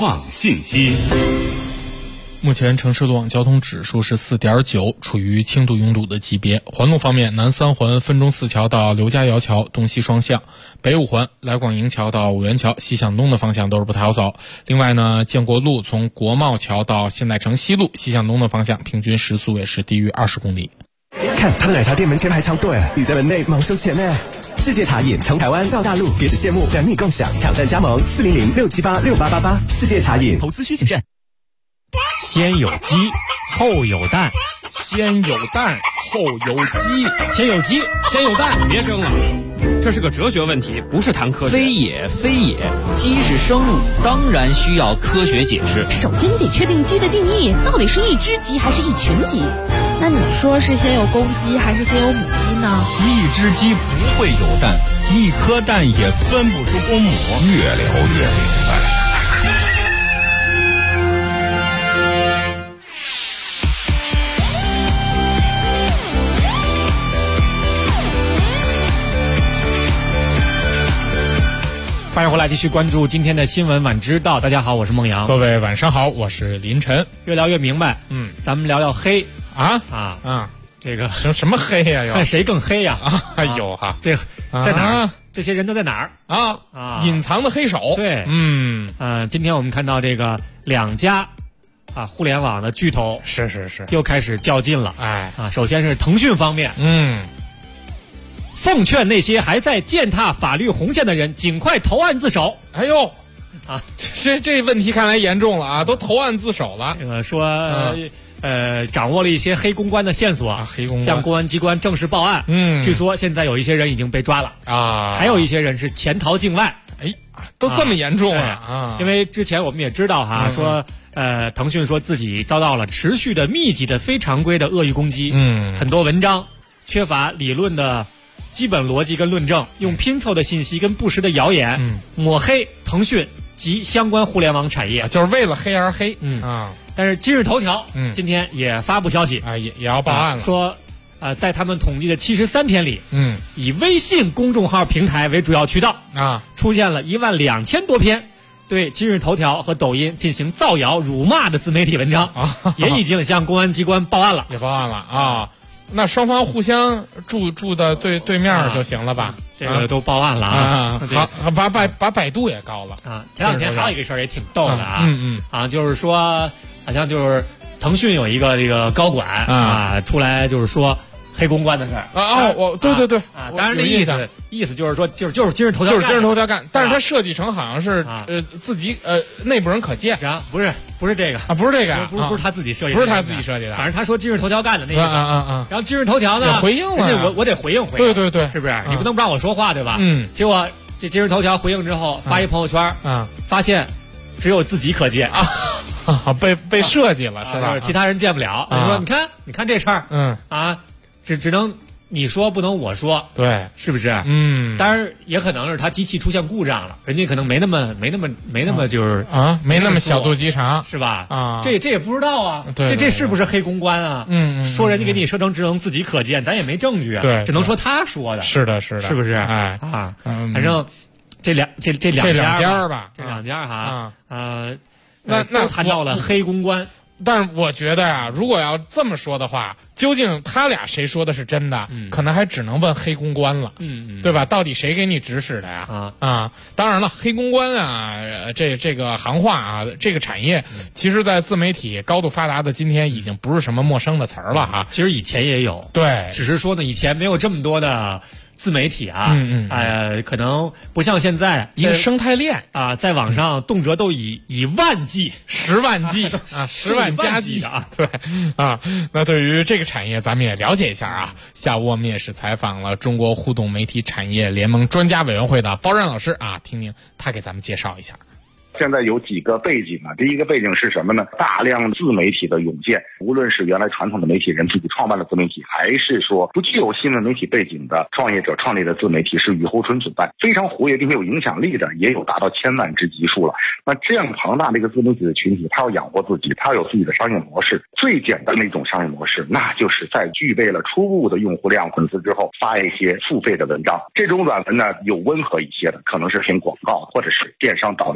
Speaker 15: 创信息。
Speaker 4: 目前城市路网交通指数是4.9，处于轻度拥堵的级别。环路方面，南三环分钟寺桥到刘家窑桥东西双向，北五环来广营桥到五元桥西向东的方向都是不太好走。另外呢，建国路从国贸桥到现代城西路西向东的方向，平均时速也是低于20公里。
Speaker 21: 看他的奶茶店门前排长队，你在门内忙收钱呢。世界茶饮从台湾到大陆，别只羡慕，等你共享，挑战加盟400-678-6888。世界茶饮，投资需谨慎。
Speaker 7: 先有鸡，后有蛋，
Speaker 4: 先有蛋，后有鸡，
Speaker 7: 先有鸡，先有蛋，
Speaker 22: 别争了，这是个哲学问题，不是谈科学。
Speaker 23: 非也，鸡是生物，当然需要科学解释。
Speaker 10: 首先你得确定鸡的定义，到底是一只鸡还是一群鸡？那你说是先有公鸡还是先有母鸡呢？
Speaker 23: 一只鸡不会有蛋，一颗蛋也分不出公母。
Speaker 14: 越聊越明白。
Speaker 7: 欢迎回来，继续关注今天的新闻晚知道。大家好，我是孟阳。
Speaker 4: 各位晚上好，我是林晨。
Speaker 7: 越聊越明白，咱们聊聊黑这个
Speaker 4: 什么黑呀？
Speaker 7: 看谁更黑呀？
Speaker 4: 有哈，
Speaker 7: 这在哪儿？这些人都在哪儿
Speaker 4: 隐藏的黑手。
Speaker 7: 对，今天我们看到这个两家互联网的巨头
Speaker 4: 是
Speaker 7: 又开始较劲了。首先是腾讯方面，奉劝那些还在践踏法律红线的人尽快投案自首。
Speaker 4: 哎呦，这问题看来严重了啊，都投案自首了。
Speaker 7: 掌握了一些黑公关的线索，
Speaker 4: 黑公关
Speaker 7: 向公安机关正式报案。据说现在有一些人已经被抓了还有一些人是潜逃境外。
Speaker 4: 都这么严重啊！
Speaker 7: 因为之前我们也知道说腾讯说自己遭到了持续的密集的非常规的恶意攻击。很多文章缺乏理论的基本逻辑跟论证，用拼凑的信息跟不实的谣言抹黑腾讯及相关互联网产业，
Speaker 4: 就是为了黑而黑。
Speaker 7: 但是今日头条今天也发布消息
Speaker 4: 也要报案了，
Speaker 7: 说在他们统计的73天里，以微信公众号平台为主要渠道出现了12000多篇对今日头条和抖音进行造谣辱骂的自媒体文章，也已经向公安机关报案了。
Speaker 4: 也报案了那双方互相住的对面就行了吧？
Speaker 7: 这个都报案了
Speaker 4: 好，把百度也告了
Speaker 7: 前两天还有一个事儿也挺逗的就是说好像就是腾讯有一个这个高管出来就是说黑公关的事儿
Speaker 4: 对
Speaker 7: 当然的意思就是说就是今日头条
Speaker 4: 就是今日头条干，但是它设计成好像是自己内部人可见
Speaker 7: 不是这个
Speaker 4: 不是这个
Speaker 7: 不是他自己设计的，
Speaker 4: 不是他自己设计的，
Speaker 7: 反正他说今日头条干的那意思然后今日头条呢
Speaker 4: 回应了，
Speaker 7: 我得回应
Speaker 4: 对
Speaker 7: 是不是你不能不让我说话对吧？结果这今日头条回应之后发一朋友圈发现只有自己可见
Speaker 4: 被设计了是吧？
Speaker 7: 其他人见不了。说你看这事儿只能你说不能我说，
Speaker 4: 对，
Speaker 7: 是不是？当然也可能是他机器出现故障了，人家可能没那么就是
Speaker 4: 没那么小肚鸡肠，
Speaker 7: 是吧？这也不知道啊，这是不是黑公关啊？说人家给你设成只能自己可见，咱也没证据啊，只能说他说的，
Speaker 4: 是的，
Speaker 7: 是不是？反正这两家吧，那都谈到了黑公关。
Speaker 4: 但是我觉得如果要这么说的话，究竟他俩谁说的是真的，可能还只能问黑公关了，对吧？到底谁给你指使的呀？当然了，黑公关这个行话这个产业，其实在自媒体高度发达的今天，已经不是什么陌生的词儿了
Speaker 7: 其实以前也有，
Speaker 4: 对，
Speaker 7: 只是说呢，以前没有这么多的自媒体可能不像现在
Speaker 4: 一个生态链
Speaker 7: 在网上动辄都以万计、
Speaker 4: 10万计10万加计对那对于这个产业，咱们也了解一下下午我们也是采访了中国互动媒体产业联盟专家委员会的包然老师听听他给咱们介绍一下。
Speaker 24: 现在有几个背景第一个背景是什么呢？大量自媒体的涌现，无论是原来传统的媒体人自己创办的自媒体，还是说不具有新闻媒体背景的创业者创立的自媒体，是雨后春笋般非常活跃并且有影响力的，也有达到千万之级数了。那这样庞大的一个自媒体的群体，他要养活自己，他有自己的商业模式。最简单的一种商业模式，那就是在具备了初步的用户量粉丝之后，发一些付费的文章。这种软文呢，有温和一些的，可能是偏广告或者是电商导流的，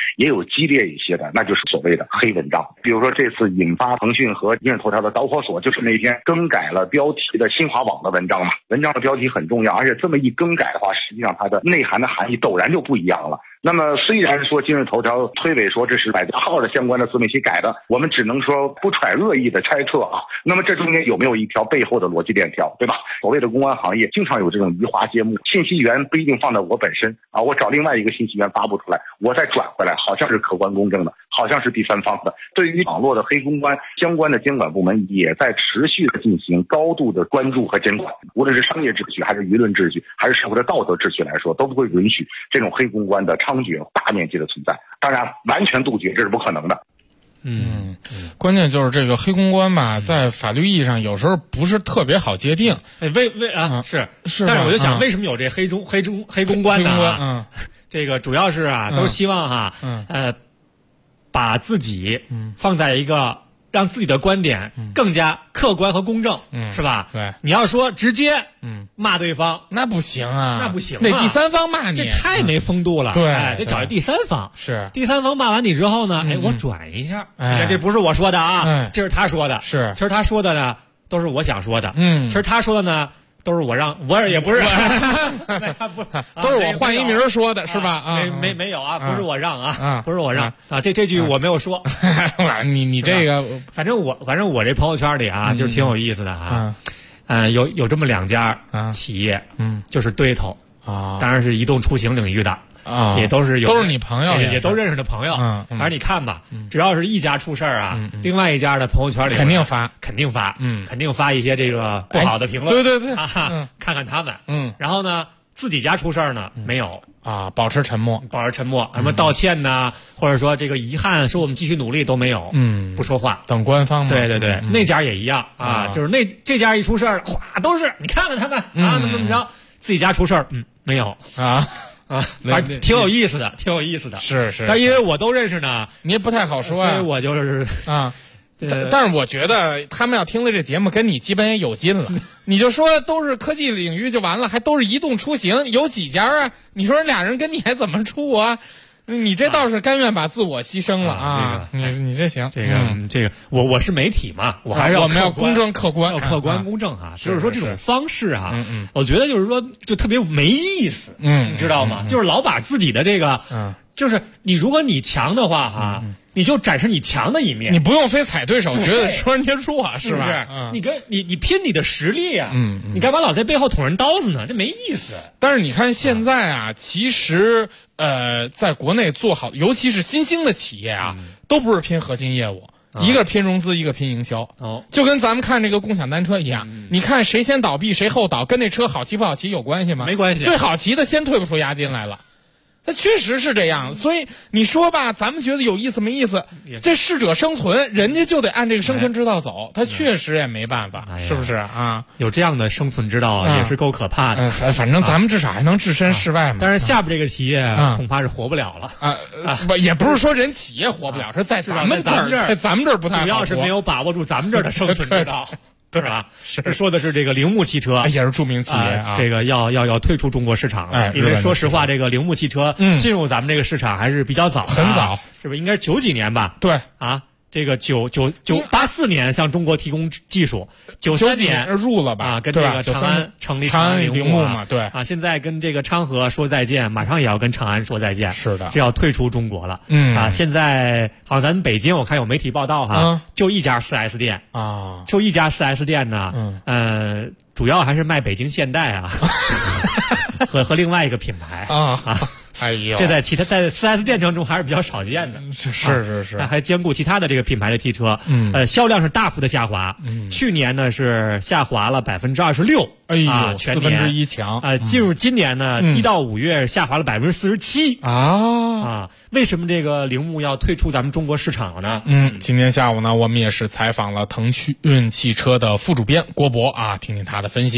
Speaker 24: 也有激烈一些的，那就是所谓的黑文章。比如说这次引发腾讯和今日头条的导火索，就是那天更改了标题的新华网的文章嘛。文章的标题很重要，而且这么一更改的话，实际上它的内涵的含义陡然就不一样了。那么虽然说今日头条推诿说这是百度号的相关的自媒体改的，我们只能说不揣恶意的猜测啊。那么这中间有没有一条背后的逻辑链条，对吧？所谓的公关行业经常有这种移花接木，信息源不一定放在我本身啊，我找另外一个信息源发布出来，我再转回来，好像是客观公正的，好像是第三方的。对于网络的黑公关，相关的监管部门也在持续的进行高度的关注和监管，无论是商业秩序还是舆论秩序还是社会的道德秩序来说，都不会允许这种黑公关的猖獗大面积的存在。当然完全杜绝这是不可能的。
Speaker 4: 关键就是这个黑公关吧，在法律意义上有时候不是特别好界定。
Speaker 7: 是，但是我就想，为什么有这黑公关呢？这个主要是都是希望把自己放在一个让自己的观点更加客观和公正，是吧？
Speaker 4: 对，
Speaker 7: 你要说直接骂对方，
Speaker 4: 那不行啊，
Speaker 7: 那不行，
Speaker 4: 得第三方骂你，
Speaker 7: 这太没风度了。
Speaker 4: 对，
Speaker 7: 得找第三方。
Speaker 4: 是，
Speaker 7: 第三方骂完你之后呢，我转一下，你看这不是我说的啊，这是他说的。
Speaker 4: 是，
Speaker 7: 其实他说的呢都是我想说的。其实他说的呢都是我也不是，
Speaker 4: 都是我换一名说的，是吧？
Speaker 7: 没有啊，不是我让啊，不是我让啊，这句我没有说。
Speaker 4: 你这个，
Speaker 7: 反正我这朋友圈里啊，就是挺有意思的啊。有这么2家企业，就是对头啊，当然是移动出行领域的啊，也都是
Speaker 4: 你朋友，
Speaker 7: 也都认识的朋友。反正你看吧，只要是一家出事儿啊，另外一家的朋友圈里
Speaker 4: 肯定发，
Speaker 7: 肯定发一些这个不好的评论。
Speaker 4: 对，
Speaker 7: 看看他们。然后呢，自己家出事儿呢没有
Speaker 4: 啊，保持沉默，
Speaker 7: 什么道歉呐，或者说这个遗憾，说我们继续努力都没有，不说话，
Speaker 4: 等官方嘛。
Speaker 7: 对，那家也一样啊，就是这家一出事儿，哗，都是你看看他们啊，怎么着，自己家出事儿，没有啊，反正挺有意思的，
Speaker 4: 是。
Speaker 7: 但因为我都认识呢，
Speaker 4: 你也不太好说啊，
Speaker 7: 所以我就是
Speaker 4: 啊。但是我觉得他们要听了这节目，跟你基本也有劲了。你就说都是科技领域就完了，还都是移动出行，有几家啊？你说俩人跟你还怎么处啊？你这倒是甘愿把自我牺牲了啊！你这行，
Speaker 7: 这个我是媒体嘛，我还是
Speaker 4: 我们要公正客观，
Speaker 7: 要客观公正啊。就是说这种方式啊，我觉得就是说就特别没意思，你知道吗？就是老把自己的这个，就是如果你强的话哈。你就展示你强的一面，
Speaker 4: 你不用非踩对手，觉得说人家弱，
Speaker 7: 是
Speaker 4: 不是？
Speaker 7: 你拼你的实力啊！你干嘛老在背后捅人刀子呢？这没意思。
Speaker 4: 但是你看现在啊，其实在国内做好，尤其是新兴的企业啊，都不是拼核心业务，一个拼融资，一个拼营销。就跟咱们看这个共享单车一样，你看谁先倒闭谁后倒，跟那车好骑不好骑有关系吗？
Speaker 7: 没关系。
Speaker 4: 最好骑的先退不出押金来了。它确实是这样，所以你说吧，咱们觉得有意思没意思？这适者生存，人家就得按这个生存之道走，他确实也没办法，是不是啊？
Speaker 7: 有这样的生存之道也是够可怕的。
Speaker 4: 反正咱们至少还能置身事外嘛。
Speaker 7: 但是下边这个企业恐怕是活不了了
Speaker 4: 不，也不是说人企业活不了，是在咱们这儿，在咱们这儿不太好，
Speaker 7: 主要是没有把握住咱们这儿的生存之道。对吧？是说的是这个铃木汽车，
Speaker 4: 也是著名企业啊。
Speaker 7: 这个要退出中国市场了，因为说实话，这个铃木汽车进入咱们这个市场还是比较早的，
Speaker 4: 很早，
Speaker 7: 是不是？应该是90几年吧？
Speaker 4: 对
Speaker 7: 啊。这个84年向中国提供技术，93年
Speaker 4: 入了吧？
Speaker 7: 啊，跟这个长安成立
Speaker 4: 长安
Speaker 7: 铃
Speaker 4: 木嘛，对
Speaker 7: 啊，现在跟这个昌河说再见，马上也要跟长安说再见，
Speaker 4: 是的，
Speaker 7: 是要退出中国了。现在好像咱北京我看有媒体报道哈，就一家 4S 店
Speaker 4: 啊，
Speaker 7: 就一家 4S 店呢，主要还是卖北京现代啊，和另外一个品牌啊。
Speaker 4: 哎呦，
Speaker 7: 这在4S 店当中还是比较少见的，
Speaker 4: 是，
Speaker 7: 还兼顾其他的这个品牌的汽车，销量是大幅的下滑，去年呢是下滑了26%，
Speaker 4: 哎呦，
Speaker 7: 全年
Speaker 4: 1/4强，
Speaker 7: 进入今年呢1到5月下滑了47%啊，为什么这个铃木要退出咱们中国市场了呢？
Speaker 4: 今天下午呢，我们也是采访了腾讯汽车的副主编郭博啊，听听他的分析。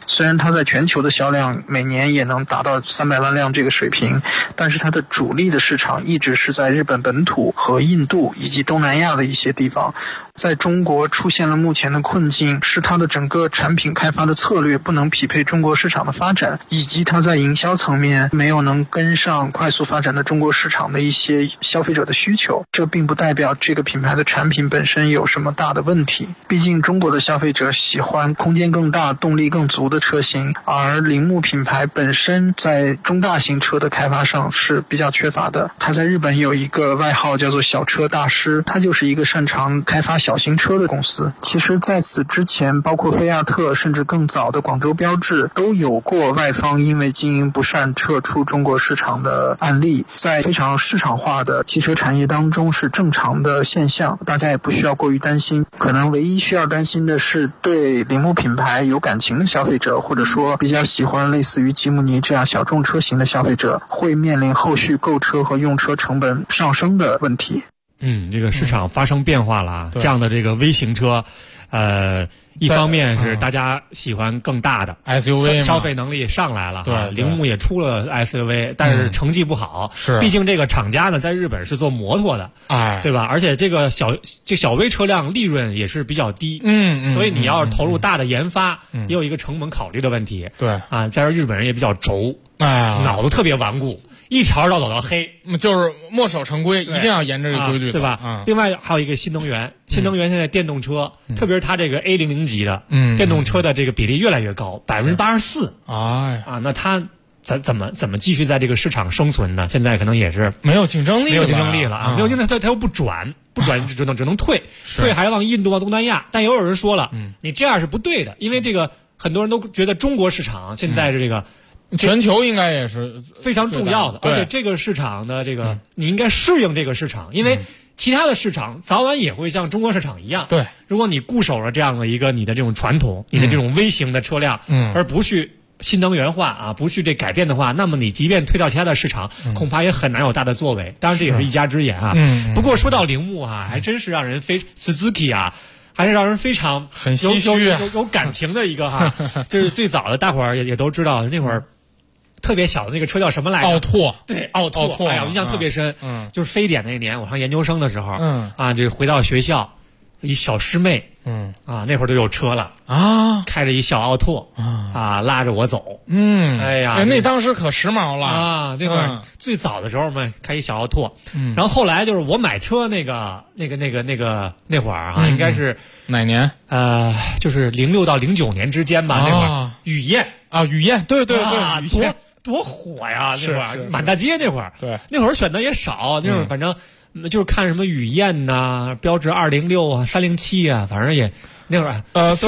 Speaker 1: 虽然它在全球的销量每年也能达到300万辆这个水平，但是它的主力的市场一直是在日本本土和印度以及东南亚的一些地方。在中国出现了目前的困境，是它的整个产品开发的策略不能匹配中国市场的发展，以及它在营销层面没有能跟上快速发展的中国市场的一些消费者的需求。这并不代表这个品牌的产品本身有什么大的问题，毕竟中国的消费者喜欢空间更大、动力更足的车型，而铃木品牌本身在中大型车的开发上是比较缺乏的。它在日本有一个外号叫做小车大师，它就是一个擅长开发小型车的公司。其实在此之前，包括菲亚特甚至更早的广州标致都有过外方因为经营不善撤出中国市场的案例，在非常市场化的汽车产业当中是正常的现象，大家也不需要过于担心。可能唯一需要担心的是对铃木品牌有感情的消费者，或者说比较喜欢类似于吉姆尼这样小众车型的消费者，会面临后续购车和用车成本上升的问题。
Speaker 7: 这个市场发生变化了，这样的这个微型车，一方面是大家喜欢更大的
Speaker 4: SUV，
Speaker 7: 消费能力上来了，
Speaker 4: 对，
Speaker 7: 铃木也出了 SUV， 但是成绩不好，
Speaker 4: 是，
Speaker 7: 毕竟这个厂家呢在日本是做摩托的，对吧？而且这个小微车辆利润也是比较低，所以你要是投入大的研发，也有一个成本考虑的问题，
Speaker 4: 对
Speaker 7: 啊，再说日本人也比较轴，脑子特别顽固。一条道走到黑，
Speaker 4: 就是墨守成规，一定要沿着这个规律走，
Speaker 7: 对吧？另外还有一个新能源，新能源现在电动车，特别是它这个 A00级的，电动车的这个比例越来越高，84%。那它怎么继续在这个市场生存呢？现在可能也是
Speaker 4: 没有竞争力了
Speaker 7: 啊，没有竞争力，它又不转只能退还是往印度、往东南亚。但也有人说了，你这样是不对的，因为这个很多人都觉得中国市场现在是这个。
Speaker 4: 全球应该也是
Speaker 7: 非常重要的，而且这个市场的这个你应该适应这个市场，因为其他的市场早晚也会像中国市场一样。
Speaker 4: 对，
Speaker 7: 如果你固守了这样的一个你的这种传统，你的这种微型的车辆，而不去新能源化啊，不去这改变的话，那么你即便推到其他的市场，恐怕也很难有大的作为。当然这也是一家之言啊。不过说到铃木啊，还真是让人Suzuki 啊。还是让人非常
Speaker 4: 很唏嘘
Speaker 7: 有感情的一个哈，就是最早的大伙儿也都知道，那会儿特别小的那个车叫什么来着？
Speaker 4: 奥拓。
Speaker 7: 对，奥拓。哎呀，我印象特别深。就是非典那年，我上研究生的时候，这回到学校，一小师妹，那会儿就有车了
Speaker 4: 啊，
Speaker 7: 开着一小奥拓拉着我走。哎呀，
Speaker 4: 那当时可时髦了
Speaker 7: 啊！那会儿最早的时候嘛，开一小奥拓，然后后来就是我买车那会儿啊，应该是
Speaker 4: 哪年？
Speaker 7: 就是06到09年之间吧。那会儿雨燕，
Speaker 4: 对，
Speaker 7: 多火呀！那会儿满大街那会儿，
Speaker 4: 对，
Speaker 7: 那会儿选的也少，那会儿反正就是看什么雨燕呐、标致206啊、307啊，反正也。那会儿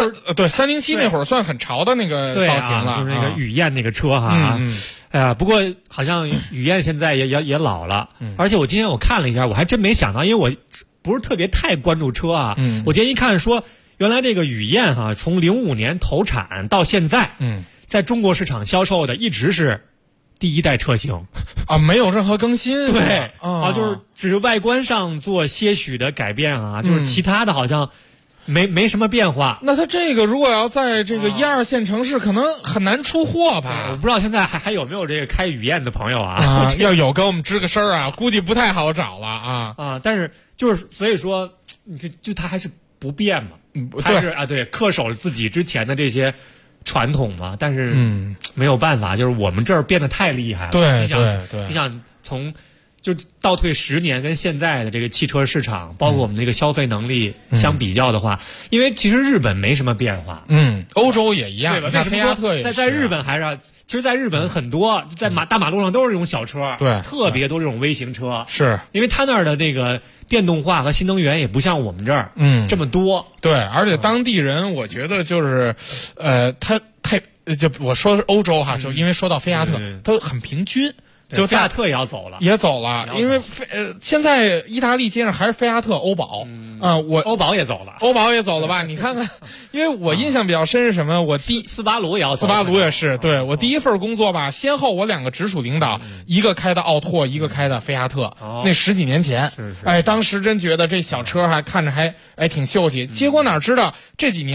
Speaker 4: 307那会儿算很潮的那个造型了，
Speaker 7: 就是那个雨燕那个车哈。不过好像雨燕现在也老了，而且我今天我看了一下，我还真没想到，因为我不是特别太关注车啊。我今天一看说，原来这个雨燕哈，从05年投产到现在，在中国市场销售的一直是第一代车型
Speaker 4: 啊，没有任何更新。
Speaker 7: 对就是只是外观上做些许的改变啊，就是其他的好像。没什么变化。
Speaker 4: 那它这个如果要在这个1、2线城市，可能很难出货吧？
Speaker 7: 我不知道现在还有没有这个开雨燕的朋友啊？
Speaker 4: 要有跟我们吱个声啊，估计不太好找了啊。
Speaker 7: 但是就是所以说，你看，就它还是不变嘛，还是对，恪守自己之前的这些传统嘛。但是没有办法，就是我们这儿变得太厉害了。
Speaker 4: 对，
Speaker 7: 你想从。就倒退10年跟现在的这个汽车市场，包括我们这个消费能力相比较的话，因为其实日本没什么变化，
Speaker 4: 欧洲也一样，
Speaker 7: 对吧？为什么说在日本还是？其实，在日本很多在大马路上都是这种小车，
Speaker 4: 对，
Speaker 7: 特别多这种微型车，
Speaker 4: 是
Speaker 7: 因为他那儿的那个电动化和新能源也不像我们这儿这么多，
Speaker 4: 对，而且当地人我觉得就是他太就我说是欧洲哈，就因为说到菲亚特，都很平均。
Speaker 7: 就菲亚特也要走了，
Speaker 4: 因为现在意大利街上还是菲亚特、欧宝，
Speaker 7: 欧宝也走
Speaker 4: 了吧？你看看，因为我印象比较深是什么？我
Speaker 7: 斯巴鲁也要走，
Speaker 4: 斯巴鲁也是，对我第一份工作吧，先后我2个直属领导，一个开的奥拓，一个开的菲亚特，那10几年前，当时真觉得这小车还看着还挺秀气，结果哪知道这几年。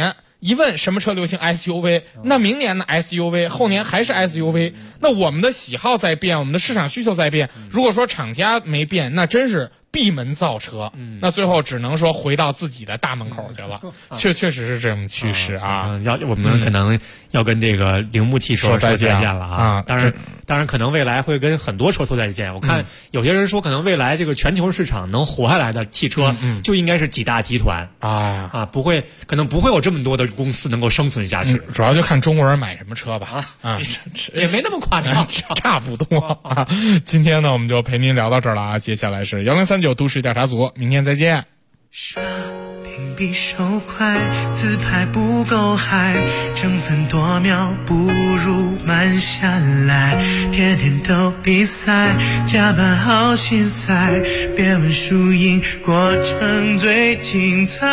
Speaker 4: 一问什么车流行 SUV， 那明年的 SUV， 后年还是 SUV， 那我们的喜好在变，我们的市场需求在变。如果说厂家没变，那真是闭门造车，那最后只能说回到自己的大门口去了。确实是这种趋势啊。
Speaker 7: 我们可能要跟这个铃木汽车说再见了啊。当然可能未来会跟很多车说再见。我看有些人说，可能未来这个全球市场能活下来的汽车，就应该是几大集团可能不会有这么多的公司能够生存下去。
Speaker 4: 主要就看中国人买什么车吧。
Speaker 7: 也没那么夸张，
Speaker 4: 差不多啊。今天呢，我们就陪您聊到这儿了啊。接下来是1039都市调查组，明天再见。
Speaker 8: 屏蔽手快，自拍不够嗨，争分夺秒不如慢下来，天天都比赛，加班好心塞，别问输赢，过程最精彩。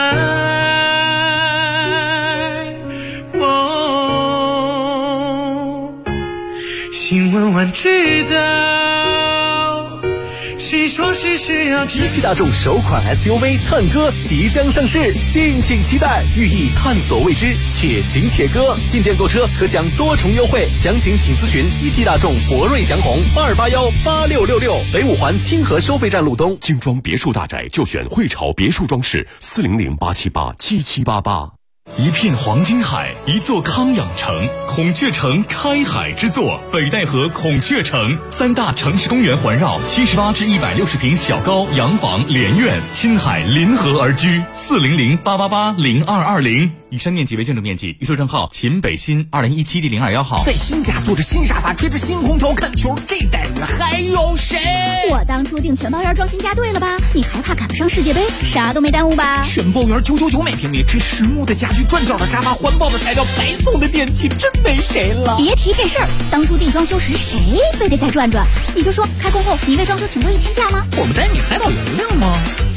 Speaker 8: 新闻晚知道，谁说谁是要
Speaker 21: 一汽大众首款 SUV 探歌即将上市，敬请期待，寓意探索未知，且行且歌。进店购车可享多重优惠，详情请咨询一汽大众博瑞祥宏2818666，北五环清河收费站路东。
Speaker 14: 精装别墅大宅就选汇潮别墅装饰，400-878-7788。
Speaker 2: 一片黄金海，一座康养城，孔雀城开海之作，北戴河孔雀城，3大城市公园环绕，78至160平小高洋房连院，亲海临河而居，400-888-0220。以上面积为建筑面积，预售证号秦北新2017第02号。
Speaker 19: 在新家坐着新沙发，吹着新空调看球，这待遇还有谁？
Speaker 18: 我当初订全包园装新家对了吧？你还怕赶不上世界杯？啥都没耽误吧？
Speaker 19: 全包园999每平米，这实木的家具，转角的沙发，环保的材料，白送的电器，真没谁了。
Speaker 18: 别提这事儿，当初订装修时谁非得再转转？你就说开工后你为装修请多1天假吗？
Speaker 19: 我们带你海岛邮量吗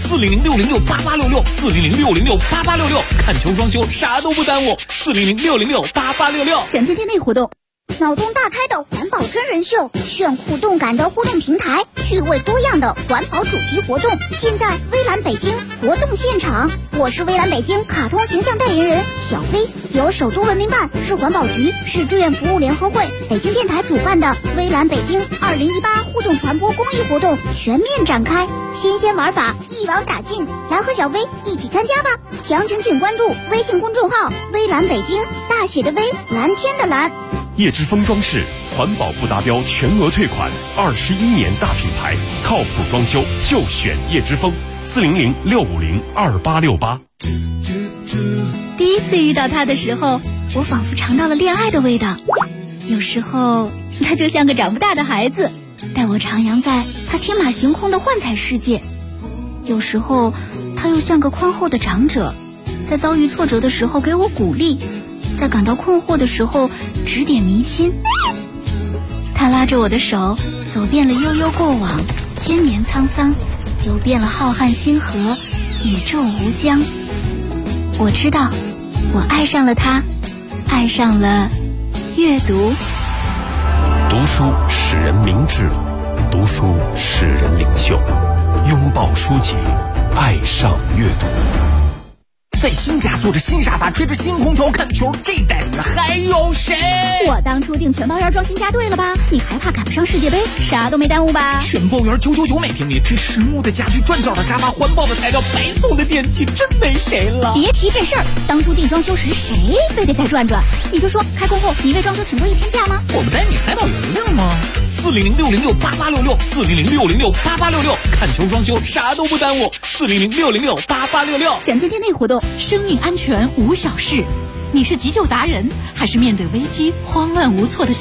Speaker 19: ？400-606-8866，400-606-8866，看球装修啥都不耽误，400-606-8866。
Speaker 18: 详情店内活动。
Speaker 5: 脑洞大开的环保真人秀，炫酷动感的互动平台，趣味多样的环保主题活动，尽在微蓝北京活动现场。我是微蓝北京卡通形象代言人小飞，由首都文明办、市环保局、市志愿服务联合会、北京电台主办的微蓝北京2018互动传播公益活动全面展开，新鲜玩法一网打尽，来和小飞一起参加吧！详情请关注微信公众号微蓝北京，大写的微，蓝天的蓝。
Speaker 14: 叶之峰装饰环保不达标全额退款，21年大品牌，靠谱装修就选叶之峰，400-650-2868。
Speaker 5: 第一次遇到他的时候，我仿佛尝到了恋爱的味道。有时候他就像个长不大的孩子，带我徜徉在他天马行空的幻彩世界；有时候他又像个宽厚的长者，在遭遇挫折的时候给我鼓励，在感到困惑的时候指点迷津。他拉着我的手，走遍了悠悠过往，千年沧桑，游遍了浩瀚星河，宇宙无疆。我知道，我爱上了他，爱上了阅读。
Speaker 14: 读书使人明智，读书使人领袖，拥抱书籍，爱上阅读。
Speaker 19: 在新家坐着新沙发，吹着新空调看球，这待遇还有谁？
Speaker 18: 我当初订全包园装新家对了吧？你还怕赶不上世界杯？啥都没耽误吧？
Speaker 19: 全包园999每平米，这实木的家具，转角的沙发，环保的材料，白送的电器，真没谁了。
Speaker 18: 别提这事儿，当初订装修时谁非得再转转？你就说开工后你为装修请多1天假吗？
Speaker 19: 我们带你海岛邮量吗？400-606-8866，400-606-8866，看球装修啥都不耽误，400-606-8866。
Speaker 18: 详情店内活动。
Speaker 10: 生命安全无小事，你是急救达人，还是面对危机慌乱无措的